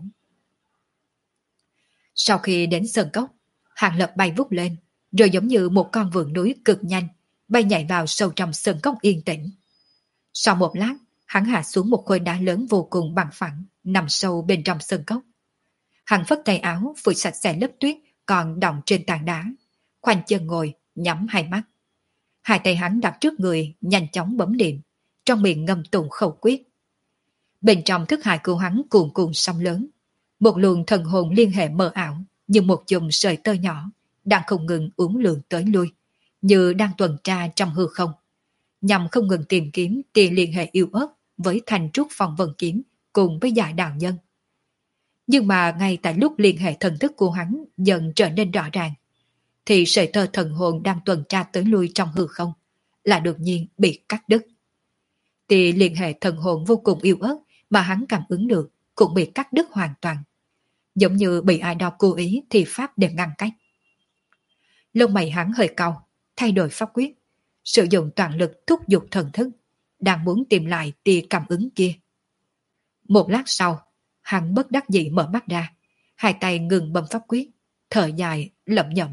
Sau khi đến sơn cốc, Hàng Lập bay vút lên, rồi giống như một con vượn núi cực nhanh, bay nhảy vào sâu trong sơn cốc yên tĩnh. Sau một lát, hắn hạ xuống một khối đá lớn vô cùng bằng phẳng, nằm sâu bên trong sơn cốc. Hắn phất tay áo phủi sạch sẽ lớp tuyết còn đọng trên tảng đá, khoanh chân ngồi, nhắm hai mắt. Hai tay hắn đặt trước người, nhanh chóng bấm điện, trong miệng ngâm tụng khẩu quyết. Bên trong thức hải của hắn cuồn cuộn sóng lớn, một luồng thần hồn liên hệ mờ ảo, như một chùm sợi tơ nhỏ, đang không ngừng uốn lượn tới lui, như đang tuần tra trong hư không, nhằm không ngừng tìm kiếm tia liên hệ yêu ớt với Thành Trúc Phong Vân Kiếm cùng với Giải Đạo Nhân. Nhưng mà ngay tại lúc liên hệ thần thức của hắn dần trở nên rõ ràng, thì sợi tơ thần hồn đang tuần tra tới lui trong hư không là đột nhiên bị cắt đứt. Thì liên hệ thần hồn vô cùng yếu ớt mà hắn cảm ứng được cũng bị cắt đứt hoàn toàn. Giống như bị ai đó cố ý thì pháp để ngăn cách. Lông mày hắn hơi cau, thay đổi pháp quyết, sử dụng toàn lực thúc giục thần thức, đang muốn tìm lại tia cảm ứng kia. Một lát sau, hắn bất đắc dĩ mở mắt ra, hai tay ngừng bấm pháp quyết, thở dài, lẩm nhẩm.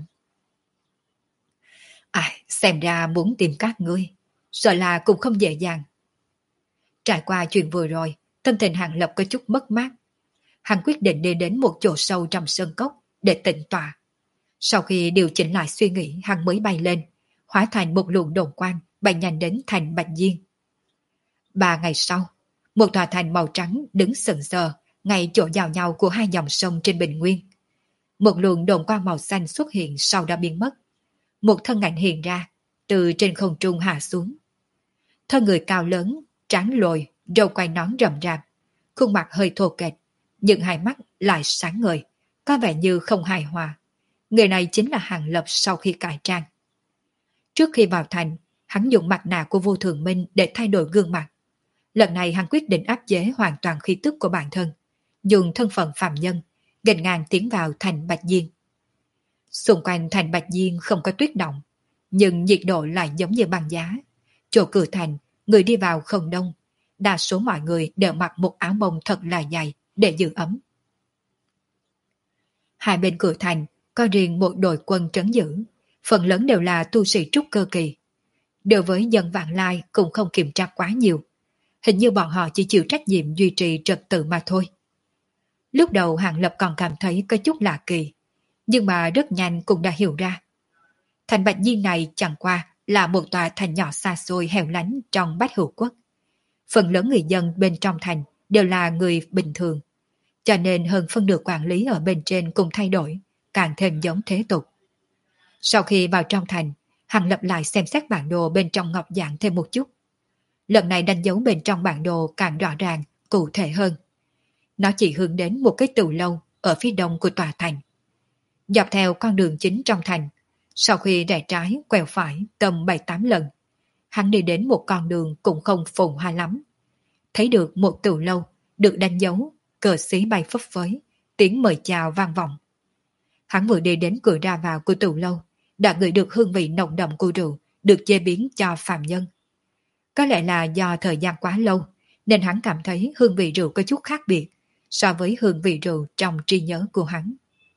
Xem ra muốn tìm các ngươi, sợ là cũng không dễ dàng. Trải qua chuyện vừa rồi, tâm tình Hàng Lập có chút mất mát. Hắn quyết định đi đến một chỗ sâu trong sơn cốc để tĩnh tọa. Sau khi điều chỉnh lại suy nghĩ, hắn mới bay lên, hóa thành một luồng đồn quang, bay nhanh đến thành Bạch Diên. 3 ngày sau, một tòa thành màu trắng đứng sừng sờ ngay chỗ giao nhau của hai dòng sông trên bình nguyên. Một luồng đồn quang màu xanh xuất hiện sau đã biến mất. Một thân ảnh hiện ra, từ trên không trung hạ xuống. Thân người cao lớn, trán lồi, râu quai nón rậm rạp, khuôn mặt hơi thô kệch, nhưng hai mắt lại sáng ngời, có vẻ như không hài hòa. Người này chính là Hàng Lập sau khi cải trang. Trước khi vào thành, hắn dùng mặt nạ của Vô Thường Minh để thay đổi gương mặt. Lần này hắn quyết định áp chế hoàn toàn khí tức của bản thân, dùng thân phận phàm nhân, nghênh ngang tiến vào thành Bạch Diên. Xung quanh thành Bạch Diên không có tuyết động, nhưng nhiệt độ lại giống như băng giá. Chỗ cửa thành, người đi vào không đông, đa số mọi người đều mặc một áo bông thật là dày để giữ ấm. Hai bên cửa thành có riêng một đội quân trấn giữ, phần lớn đều là tu sĩ trúc cơ kỳ. Đối với dân vãng lai cũng không kiểm tra quá nhiều, hình như bọn họ chỉ chịu trách nhiệm duy trì trật tự mà thôi. Lúc đầu Hàng Lập còn cảm thấy có chút lạ kỳ, nhưng mà rất nhanh cũng đã hiểu ra. Thành Bạch Diên này chẳng qua là một tòa thành nhỏ xa xôi hẻo lánh trong Bách Hữu Quốc. Phần lớn người dân bên trong thành đều là người bình thường, cho nên hơn phân nửa quản lý ở bên trên cùng thay đổi, càng thêm giống thế tục. Sau khi vào trong thành, Hàng Lập lại xem xét bản đồ bên trong ngọc giản thêm một chút. Lần này đánh dấu bên trong bản đồ càng rõ ràng, cụ thể hơn. Nó chỉ hướng đến một cái từ lâu ở phía đông của tòa thành. Dọc theo con đường chính trong thành, sau khi rẽ trái, quẹo phải tầm 7-8 lần, hắn đi đến một con đường cũng không phồn hoa lắm. Thấy được một từ lâu, được đánh dấu, cờ xí bay phấp phới, tiếng mời chào vang vọng. Hắn vừa đi đến cửa ra vào của từ lâu, đã ngửi được hương vị nồng đậm của rượu, được chế biến cho phàm nhân. Có lẽ là do thời gian quá lâu, nên hắn cảm thấy hương vị rượu có chút khác biệt so với hương vị rượu trong trí nhớ của hắn.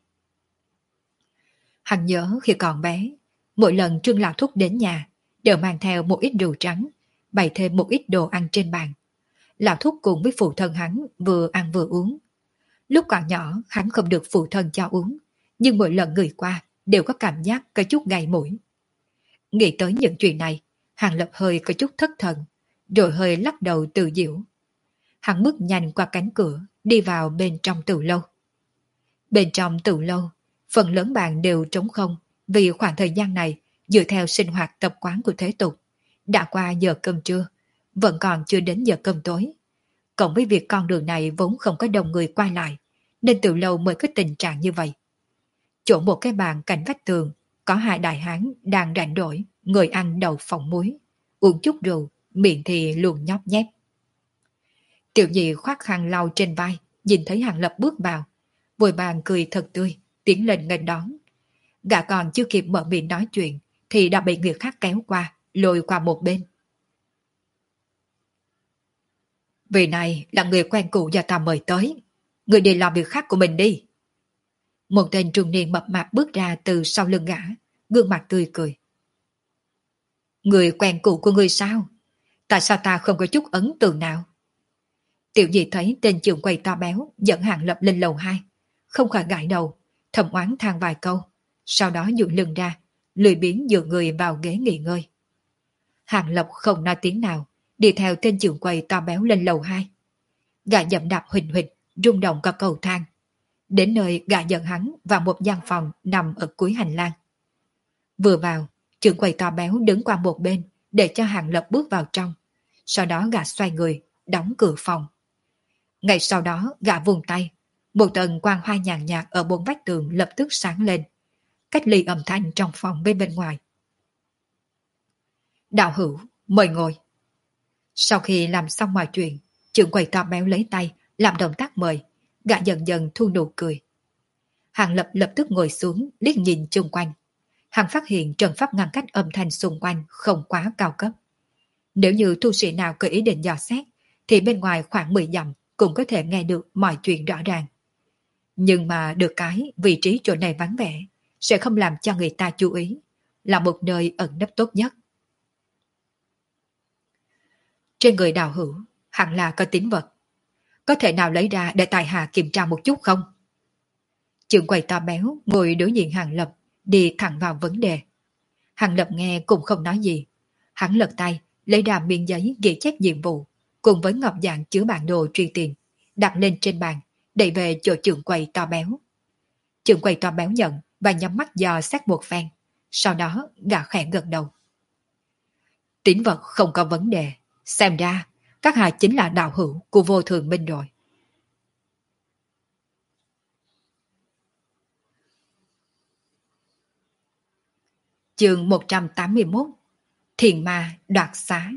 Hắn nhớ khi còn bé, mỗi lần Trương Lão Thúc đến nhà, đều mang theo một ít rượu trắng, bày thêm một ít đồ ăn trên bàn. Lão Thúc cùng với phụ thân hắn vừa ăn vừa uống. Lúc còn nhỏ, hắn không được phụ thân cho uống, nhưng mỗi lần người qua đều có cảm giác có chút gay mũi. Nghĩ tới những chuyện này, Hàng Lập hơi có chút thất thần, rồi hơi lắc đầu tự giễu. Hắn bước nhanh qua cánh cửa, đi vào bên trong từ lâu. Bên trong từ lâu, phần lớn bàn đều trống không, vì khoảng thời gian này, dựa theo sinh hoạt tập quán của thế tục, đã qua giờ cơm trưa, vẫn còn chưa đến giờ cơm tối. Cộng với việc con đường này vốn không có đông người qua lại, nên từ lâu mới có tình trạng như vậy. Chỗ một cái bàn cạnh vách tường, có hai đại hán đang rảnh rỗi, ngồi ăn đậu phộng muối, uống chút rượu, miệng thì luôn nhóp nhép. Tiểu nhị khoác khăn lau trên vai, nhìn thấy Hàng Lập bước vào, vội vàng cười thật tươi, tiến lên nghênh đón. Gã còn chưa kịp mở miệng nói chuyện, thì đã bị người khác kéo qua, lôi qua một bên. Vị này là người quen cũ do ta mời tới, người đi làm việc khác của mình đi. Một tên trung niên mập mạp bước ra từ sau lưng gã, gương mặt tươi cười. Người quen cũ của người sao? Tại sao ta không có chút ấn tượng nào? Tiểu nhị thấy tên trưởng quầy to béo dẫn Hàng Lập lên lầu 2, không khỏi gãi đầu, thầm oán than vài câu, sau đó dựa lưng ra, lười biếng dựa người vào ghế nghỉ ngơi. Hàng Lập không nói tiếng nào, đi theo tên trưởng quầy to béo lên lầu 2. Gã dậm đạp huỳnh huỳnh, rung động cả cầu thang. Đến nơi gã dẫn hắn vào một gian phòng nằm ở cuối hành lang. Vừa vào, trưởng quầy to béo đứng qua một bên để cho Hàng Lập bước vào trong. Sau đó gã xoay người, đóng cửa phòng. Ngay sau đó gã vùng tay, một tầng quang hoa nhàn nhạt ở bốn vách tường lập tức sáng lên, cách ly âm thanh trong phòng bên ngoài. Đạo hữu, mời ngồi. Sau khi làm xong mọi chuyện, trưởng quầy to béo lấy tay, làm động tác mời, gã dần dần thu nụ cười. Hàng Lập lập tức ngồi xuống, liếc nhìn chung quanh. Hắn phát hiện trận pháp ngăn cách âm thanh xung quanh không quá cao cấp. Nếu như tu sĩ nào có ý định dò xét, thì bên ngoài khoảng 10 dặm cũng có thể nghe được mọi chuyện rõ ràng. Nhưng mà được cái vị trí chỗ này vắng vẻ, sẽ không làm cho người ta chú ý, là một nơi ẩn nấp tốt nhất. Trên người Đào Hữu hẳn là có tín vật, có thể nào lấy ra để tài hạ kiểm tra một chút không? Trưởng quầy to béo ngồi đối diện Hàng Lập, đi thẳng vào vấn đề. Hàng Lập nghe cũng không nói gì, hắn lật tay lấy ra miếng giấy ghi chép nhiệm vụ cùng với ngọc dạng chứa bản đồ truy tìm, đặt lên trên bàn, đẩy về chỗ trưởng quầy to béo. Trưởng quầy to béo nhận và nhắm mắt dò xét một phen, sau đó gã khẽ gật đầu. Tín vật không có vấn đề, xem ra các hạ chính là đạo hữu của Vô Thường Minh rồi. Chương 181, Thiền Ma đoạt xá.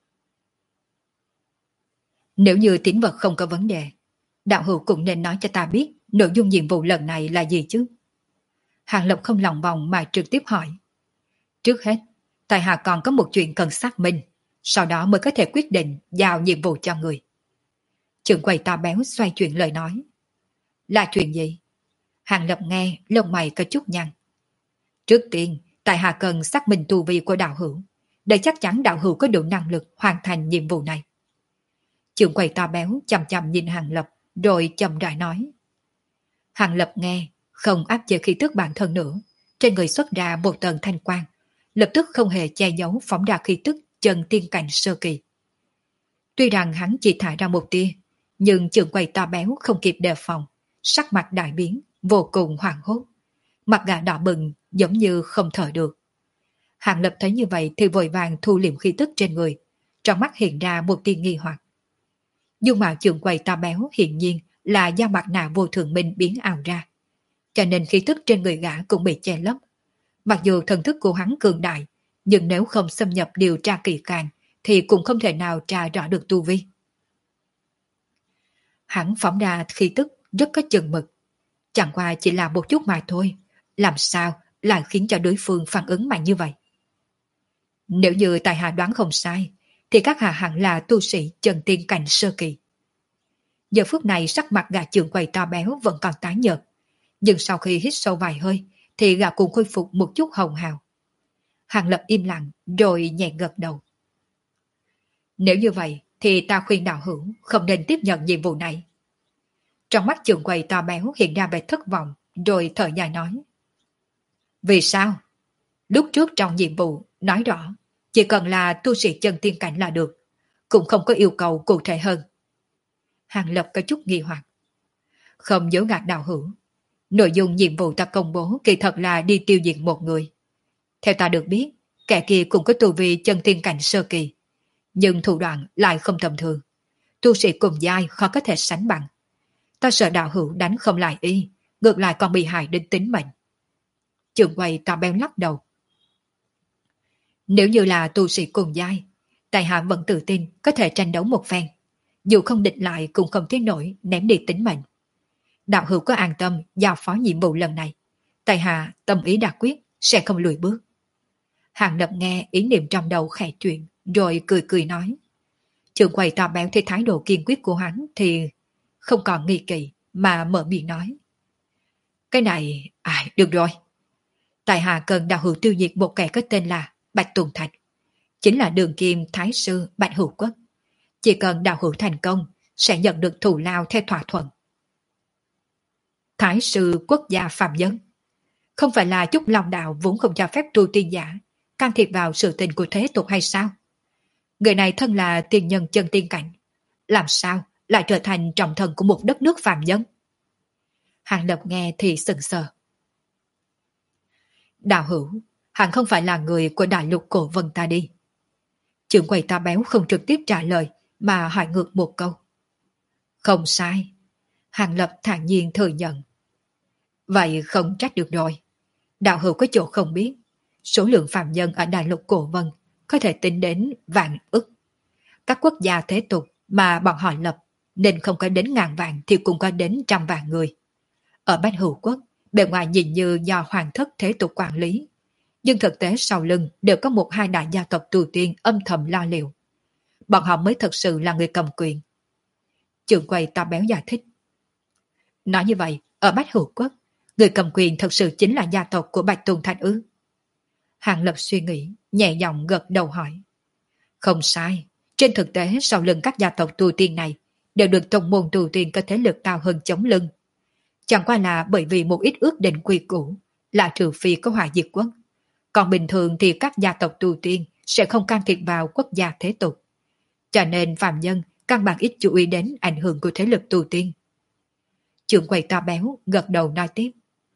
Nếu như tín vật không có vấn đề, đạo hữu cũng nên nói cho ta biết nội dung nhiệm vụ lần này là gì chứ. Hàng Lập không lòng vòng mà trực tiếp hỏi. Trước hết, tại hạ còn có một chuyện cần xác minh, sau đó mới có thể quyết định giao nhiệm vụ cho người. Trưởng quầy to béo xoay chuyển lời nói. Là chuyện gì? Hàng Lập nghe, lông mày có chút nhăn. Trước tiên, tại hạ cần xác minh tu vi của đạo hữu, để chắc chắn đạo hữu có đủ năng lực hoàn thành nhiệm vụ này. Trưởng quầy to béo chằm chằm nhìn Hàng Lập, rồi chậm rãi nói. Hàng Lập nghe, không áp chế khí tức bản thân nữa, trên người xuất ra một tầng thanh quang, lập tức không hề che giấu phóng ra khí tức chân tiên cảnh sơ kỳ. Tuy rằng hắn chỉ thả ra một tia, nhưng trưởng quầy to béo không kịp đề phòng, sắc mặt đại biến, vô cùng hoảng hốt. Mặt gã đỏ bừng, giống như không thở được. Hàng Lập thấy như vậy thì vội vàng thu liệm khí tức trên người, trong mắt hiện ra một tia nghi hoặc. Dung mạo trưởng quầy to béo hiển nhiên là do mặt nạ Vô Thường Minh biến ảo ra, cho nên khí tức trên người gã cũng bị che lấp. Mặc dù thần thức của hắn cường đại, nhưng nếu không xâm nhập điều tra kỹ càng thì cũng không thể nào tra rõ được tu vi. Hắn phóng ra khí tức rất có chừng mực, chẳng qua chỉ là một chút mà thôi, làm sao lại khiến cho đối phương phản ứng mạnh như vậy. Nếu như tại hạ đoán không sai, thì các hạ hẳn là tu sĩ chân tiên cảnh sơ kỳ. Giờ phút này sắc mặt gã trưởng quầy to béo vẫn còn tái nhợt, nhưng sau khi hít sâu vài hơi thì gã cũng khôi phục một chút hồng hào. Hàng Lập im lặng rồi nhẹ gật đầu. Nếu như vậy thì ta khuyên đạo hữu không nên tiếp nhận nhiệm vụ này. Trong mắt trưởng quầy to béo hiện ra vẻ thất vọng, rồi thở dài nói. Vì sao? Lúc trước trong nhiệm vụ nói rõ chỉ cần là tu sĩ chân tiên cảnh là được, cũng không có yêu cầu cụ thể hơn. Hàng Lập có chút nghi hoặc. Không dối gạt đạo hữu, nội dung nhiệm vụ ta công bố kỳ thật là đi tiêu diệt một người. Theo ta được biết, kẻ kia cũng có tu vi chân tiên cảnh sơ kỳ, nhưng thủ đoạn lại không tầm thường. Tu sĩ cùng giai khó có thể sánh bằng. Ta sợ đạo hữu đánh không lại y, ngược lại còn bị hại đến tính mệnh. Trưởng quầy to béo lắc đầu. Nếu như là tu sĩ cùng giai, tại hạ vẫn tự tin có thể tranh đấu một phen. Dù không địch lại cũng không tới nổi ném đi tính mệnh. Đạo hữu có an tâm giao phó nhiệm vụ lần này, tại hạ tâm ý đã quyết sẽ không lùi bước. Hàng Lập nghe ý niệm trong đầu khẽ chuyển, rồi cười cười nói. Trưởng quầy to béo thấy thái độ kiên quyết của hắn thì không còn nghi kỵ mà mở miệng nói. Cái này, được rồi. Tại hạ cần đạo hữu tiêu diệt một kẻ có tên là Bạch Tùng Thạch, chính là đường kim thái sư Bạch Hữu Quốc. Chỉ cần đạo hữu thành công sẽ nhận được thù lao theo thỏa thuận. Thái sư quốc gia phạm nhân, không phải là Chúc Long đạo vốn không cho phép tu tiên giả can thiệp vào sự tình của thế tục hay sao? Người này thân là tiền nhân chân tiên cảnh, làm sao lại trở thành trọng thần của một đất nước phạm nhân? Hàng Lập nghe thì sững sờ. Đạo hữu, hắn không phải là người của đại lục cổ vân ta đi. Trưởng quầy ta béo không trực tiếp trả lời mà hỏi ngược một câu. Không sai. Hàng Lập thản nhiên thừa nhận. Vậy không trách được rồi. Đạo hữu có chỗ không biết, số lượng phạm nhân ở đại lục cổ vân có thể tính đến vạn ức. Các quốc gia thế tục mà bọn họ lập nên không có đến ngàn vạn thì cũng có đến trăm vạn người. Ở Bách Hữu Quốc, bề ngoài nhìn như do hoàng thất thế tục quản lý, nhưng thực tế sau lưng đều có một hai đại gia tộc tu tiên âm thầm lo liệu. Bọn họ mới thực sự là người cầm quyền. Trưởng quầy to béo giải thích. Nói như vậy, ở Bách Hữu Quốc, người cầm quyền thực sự chính là gia tộc của Bạch Tùng Thanh ư? Hàng Lập suy nghĩ, nhẹ giọng gật đầu hỏi. Không sai, trên thực tế sau lưng các gia tộc tu tiên này đều được tông môn tu tiên có thế lực cao hơn chống lưng. Chẳng qua là bởi vì một ít ước định quy củ, là trừ phi có hỏa diệt quốc. Còn bình thường thì các gia tộc tu tiên sẽ không can thiệp vào quốc gia thế tục. Cho nên phàm nhân căn bản ít chú ý đến ảnh hưởng của thế lực tu tiên. Trưởng quầy to béo gật đầu nói tiếp.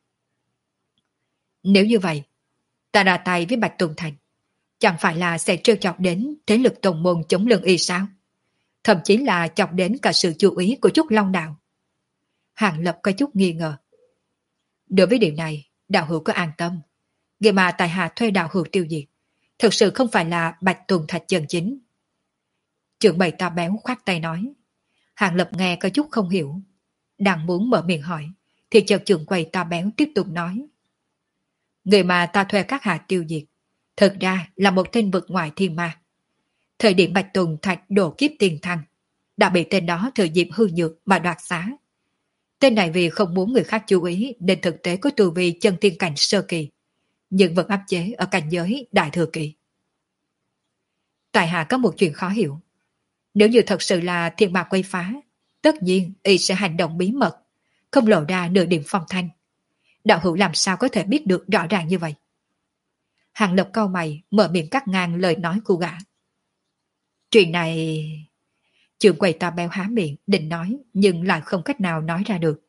Nếu như vậy, ta ra tay với Bạch Tùng Thành, chẳng phải là sẽ trêu chọc đến thế lực tông môn chống lưng y sao? Thậm chí là chọc đến cả sự chú ý của Trúc Long Đạo. Hàng Lập có chút nghi ngờ. Đối với điều này, đạo hữu có an tâm. Người mà tài hạ thuê đạo hữu tiêu diệt, thực sự không phải là Bạch Tùng Thạch chân chính. Trưởng bầy to béo khoát tay nói. Hàng Lập nghe có chút không hiểu. Đang muốn mở miệng hỏi, thì chợt trưởng quầy to béo tiếp tục nói. Người mà ta thuê các hạ tiêu diệt, thực ra là một tên vực ngoại thiên ma. Thời điểm Bạch Tùng Thạch đổ kiếp tiền thăng, đã bị tên đó thời dịp hư nhược mà đoạt xá. Tên này vì không muốn người khác chú ý nên thực tế có tu vi chân tiên cảnh sơ kỳ, nhưng vẫn áp chế ở cảnh giới đại thừa kỳ. Tại hạ có một chuyện khó hiểu. Nếu như thật sự là thiên ma quay phá, tất nhiên y sẽ hành động bí mật, không lộ ra nửa điểm phong thanh. Đạo hữu làm sao có thể biết được rõ ràng như vậy? Hàng Lập cau mày mở miệng cắt ngang lời nói của gã. Chuyện này... Trưởng quầy to béo há miệng định nói nhưng lại không cách nào nói ra được.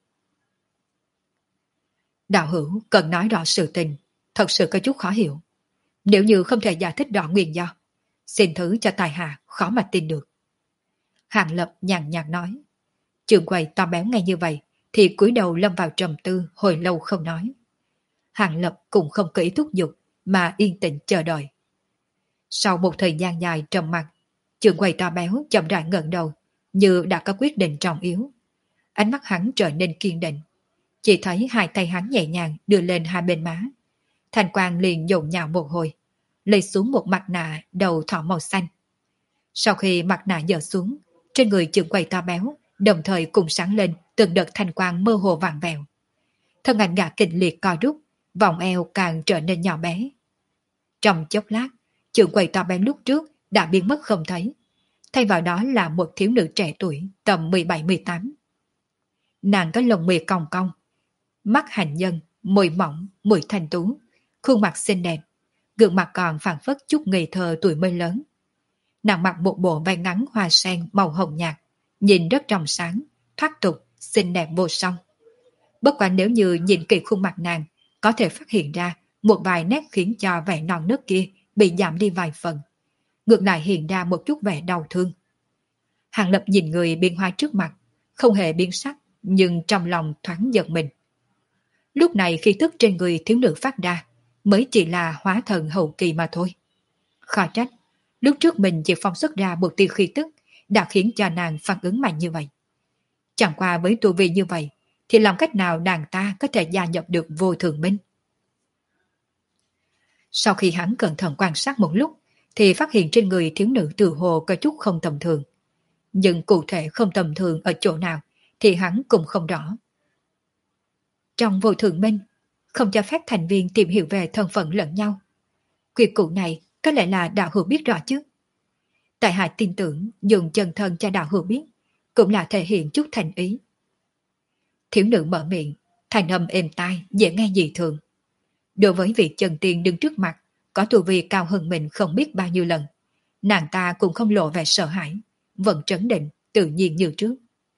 Đạo hữu cần nói rõ sự tình, thật sự có chút khó hiểu. Nếu như không thể giải thích rõ nguyên do, xin thứ cho tài hạ khó mà tin được. Hàng Lập nhàn nhạt nói. Trưởng quầy to béo nghe như vậy thì cúi đầu lâm vào trầm tư hồi lâu không nói. Hàng Lập cũng không kỹ thúc giục mà yên tĩnh chờ đợi. Sau một thời gian dài trầm mặc, trưởng quầy to béo chậm rãi ngẩng đầu như đã có quyết định trọng yếu. Ánh mắt hắn trở nên kiên định. Chỉ thấy hai tay hắn nhẹ nhàng đưa lên hai bên má. Thanh quang liền nhộn nhạo một hồi, lấy xuống một mặt nạ đầu thỏ màu xanh. Sau khi mặt nạ dỡ xuống, trên người trưởng quầy to béo đồng thời cùng sáng lên từng đợt thanh quang mơ hồ vàng vẹo. Thân ảnh gã kịch liệt co rút, vòng eo càng trở nên nhỏ bé. Trong chốc lát, trưởng quầy to béo lúc trước đã biến mất không thấy. Thay vào đó là một thiếu nữ trẻ tuổi tầm 17-18. Nàng có lông mi cong cong, mắt hành nhân, môi mỏng, môi thanh tú, khuôn mặt xinh đẹp, gương mặt còn phảng phất chút ngây thơ tuổi mới lớn. Nàng mặc một bộ váy ngắn hoa sen màu hồng nhạt, nhìn rất trong sáng, thoát tục, xinh đẹp vô song. Bất quá nếu như nhìn kỹ khuôn mặt nàng, có thể phát hiện ra một vài nét khiến cho vẻ non nớt kia bị giảm đi vài phần. Ngược lại hiện ra một chút vẻ đau thương. Hàng Lập nhìn người biến hóa trước mặt, không hề biến sắc, nhưng trong lòng thoáng giận mình. Lúc này khí tức trên người thiếu nữ phát ra, mới chỉ là hóa thần hậu kỳ mà thôi. Khó trách, lúc trước mình chỉ phóng xuất ra một tia khí tức, đã khiến cho nàng phản ứng mạnh như vậy. Chẳng qua với tu vi như vậy, thì làm cách nào nàng ta có thể gia nhập được vô thường minh? Sau khi hắn cẩn thận quan sát một lúc, thì phát hiện trên người thiếu nữ từ hồ có chút không tầm thường. Nhưng cụ thể không tầm thường ở chỗ nào thì hắn cũng không rõ. Trong vô thường minh, không cho phép thành viên tìm hiểu về thân phận lẫn nhau. Quy củ này có lẽ là đạo hữu biết rõ chứ. Tại hạ tin tưởng dùng chân thân cho đạo hữu biết, cũng là thể hiện chút thành ý. Thiếu nữ mở miệng, thành âm êm tai, dễ nghe dị thường. Đối với vị chân tiên đứng trước mặt, có tu vi cao hơn mình không biết bao nhiêu lần, nàng ta cũng không lộ vẻ sợ hãi, vẫn trấn định, tự nhiên như trước.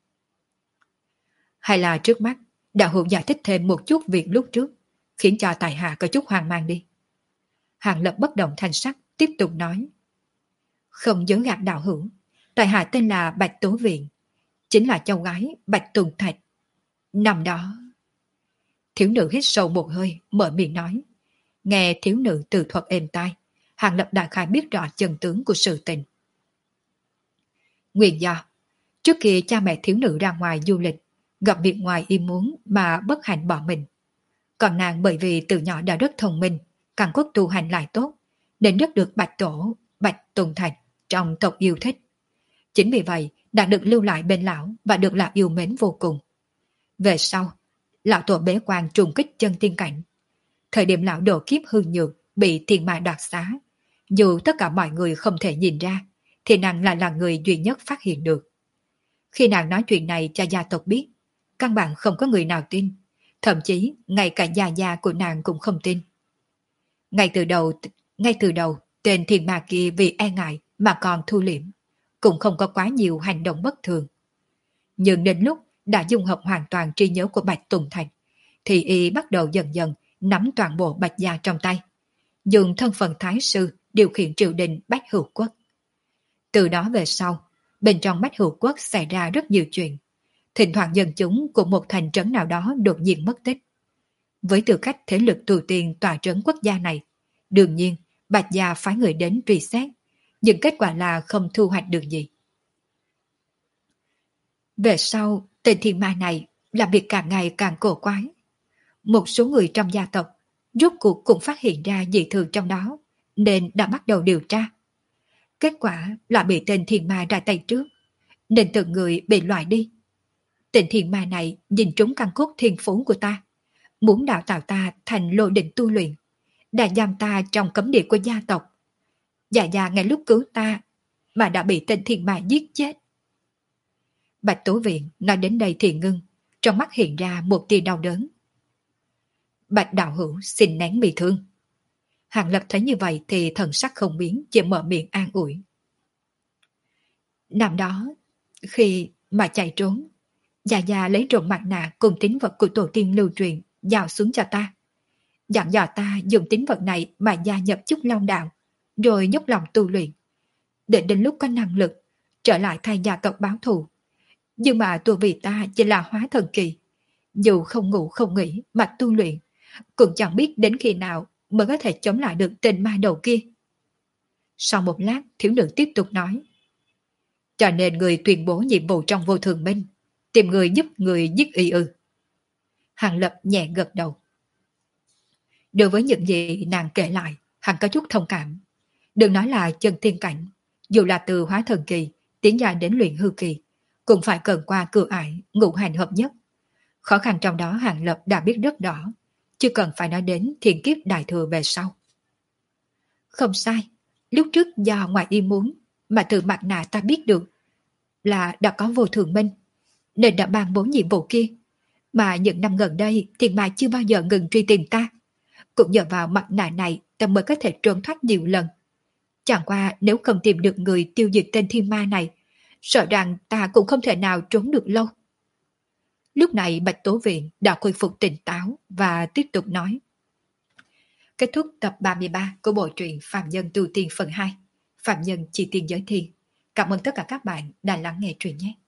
Hay là trước mắt, đạo hữu giải thích thêm một chút việc lúc trước, khiến cho tài hạ có chút hoang mang đi. Hàng Lập bất động thanh sắc, tiếp tục nói. Không dối gạt đạo hữu, tài hạ tên là Bạch Tố Viện, chính là cháu gái Bạch Tùng Thạch. Năm đó... Thiếu nữ hít sâu một hơi, mở miệng nói. Nghe thiếu nữ từ thuật êm tai, Hàng Lập đại khái biết rõ chân tướng của sự tình. Nguyên do, trước kia cha mẹ thiếu nữ ra ngoài du lịch, gặp việc ngoài ý muốn mà bất hạnh bỏ mình. Còn nàng bởi vì từ nhỏ đã rất thông minh, căn cốt tu hành lại tốt, nên rất được Bạch Tổ, Bạch Tùng Thạch trong tộc yêu thích. Chính vì vậy, đã được lưu lại bên lão và được lão yêu mến vô cùng. Về sau, lão tổ bế quan trùng kích chân tiên cảnh. Thời điểm lão độ kiếp hư nhược, bị thiên ma đoạt xá. Dù tất cả mọi người không thể nhìn ra, thì nàng lại là người duy nhất phát hiện được. Khi nàng nói chuyện này cho gia tộc biết, căn bản không có người nào tin. Thậm chí, ngay cả gia của nàng cũng không tin. Ngay từ đầu, tên thiên ma kia vì e ngại mà còn thu liễm, cũng không có quá nhiều hành động bất thường. Nhưng đến lúc đã dung hợp hoàn toàn trí nhớ của Bạch Tùng Thạch, thì y bắt đầu dần dần nắm toàn bộ Bạch gia trong tay, dùng thân phận thái sư điều khiển triều đình Bách Hữu Quốc. Từ đó về sau, bên trong Bách Hữu Quốc xảy ra rất nhiều chuyện. Thỉnh thoảng dân chúng của một thành trấn nào đó đột nhiên mất tích. Với tư cách thế lực tu tiên tòa trấn quốc gia này, đương nhiên Bạch gia phái người đến truy xét, nhưng kết quả là không thu hoạch được gì. Về sau, tên thiên ma này làm việc càng ngày càng cổ quái. Một số người trong gia tộc rốt cuộc cũng phát hiện ra dị thường trong đó, nên đã bắt đầu điều tra. Kết quả là bị tên thiên ma ra tay trước, nên từng người bị loại đi. Tên thiên ma này nhìn trúng căn cốt thiên phú của ta, muốn đào tạo ta thành lô định tu luyện, đã giam ta trong cấm địa của gia tộc. Dạ ngay lúc cứu ta mà đã bị tên thiên ma giết chết. Bạch Tố Viện nói đến đây thì ngưng, trong mắt hiện ra một tia đau đớn. Bạch đạo hữu xin nén bị thương. Hàng Lập thấy như vậy thì thần sắc không biến, chỉ mở miệng an ủi. Năm đó, khi mà chạy trốn, Dạ lấy trộm mặt nạ cùng tín vật của tổ tiên lưu truyền giao xuống cho ta. Dặn dò ta dùng tín vật này mà gia nhập Trúc Long Đạo, rồi nhốc lòng tu luyện. Để đến lúc có năng lực, trở lại thay gia tộc báo thù. Nhưng mà tu vì ta chỉ là hóa thần kỳ. Dù không ngủ không nghỉ mà tu luyện, cũng chẳng biết đến khi nào mới có thể chống lại được tên ma đầu kia. Sau một lát, thiếu nữ tiếp tục nói. Cho nên người tuyên bố nhiệm vụ trong vô thường minh, tìm người giúp người giết y ư. Hàng Lập nhẹ gật đầu. Đối với những gì nàng kể lại, hắn có chút thông cảm. Đừng nói là chân tiên cảnh, dù là từ hóa thần kỳ tiến ra đến luyện hư kỳ, cũng phải cần qua cửa ải ngũ hành hợp nhất. Khó khăn trong đó Hàng Lập đã biết rất rõ, chưa cần phải nói đến thiên kiếp đại thừa về sau. Không sai, lúc trước do ngoài ý muốn mà từ mặt nạ ta biết được là đã có vô thường minh, nên đã ban bố nhiệm vụ kia. Mà những năm gần đây thiên ma chưa bao giờ ngừng truy tìm ta. Cũng nhờ vào mặt nạ này ta mới có thể trốn thoát nhiều lần. Chẳng qua nếu không tìm được người tiêu diệt tên thiên ma này, sợ rằng ta cũng không thể nào trốn được lâu. Lúc này Bạch Tố Viện đã khôi phục tỉnh táo và tiếp tục nói. Kết thúc tập 33 của bộ truyện Phạm Nhân Tu Tiên phần 2. Phạm Nhân Chi Tiên Giới Thiên. Cảm ơn tất cả các bạn đã lắng nghe truyện nhé.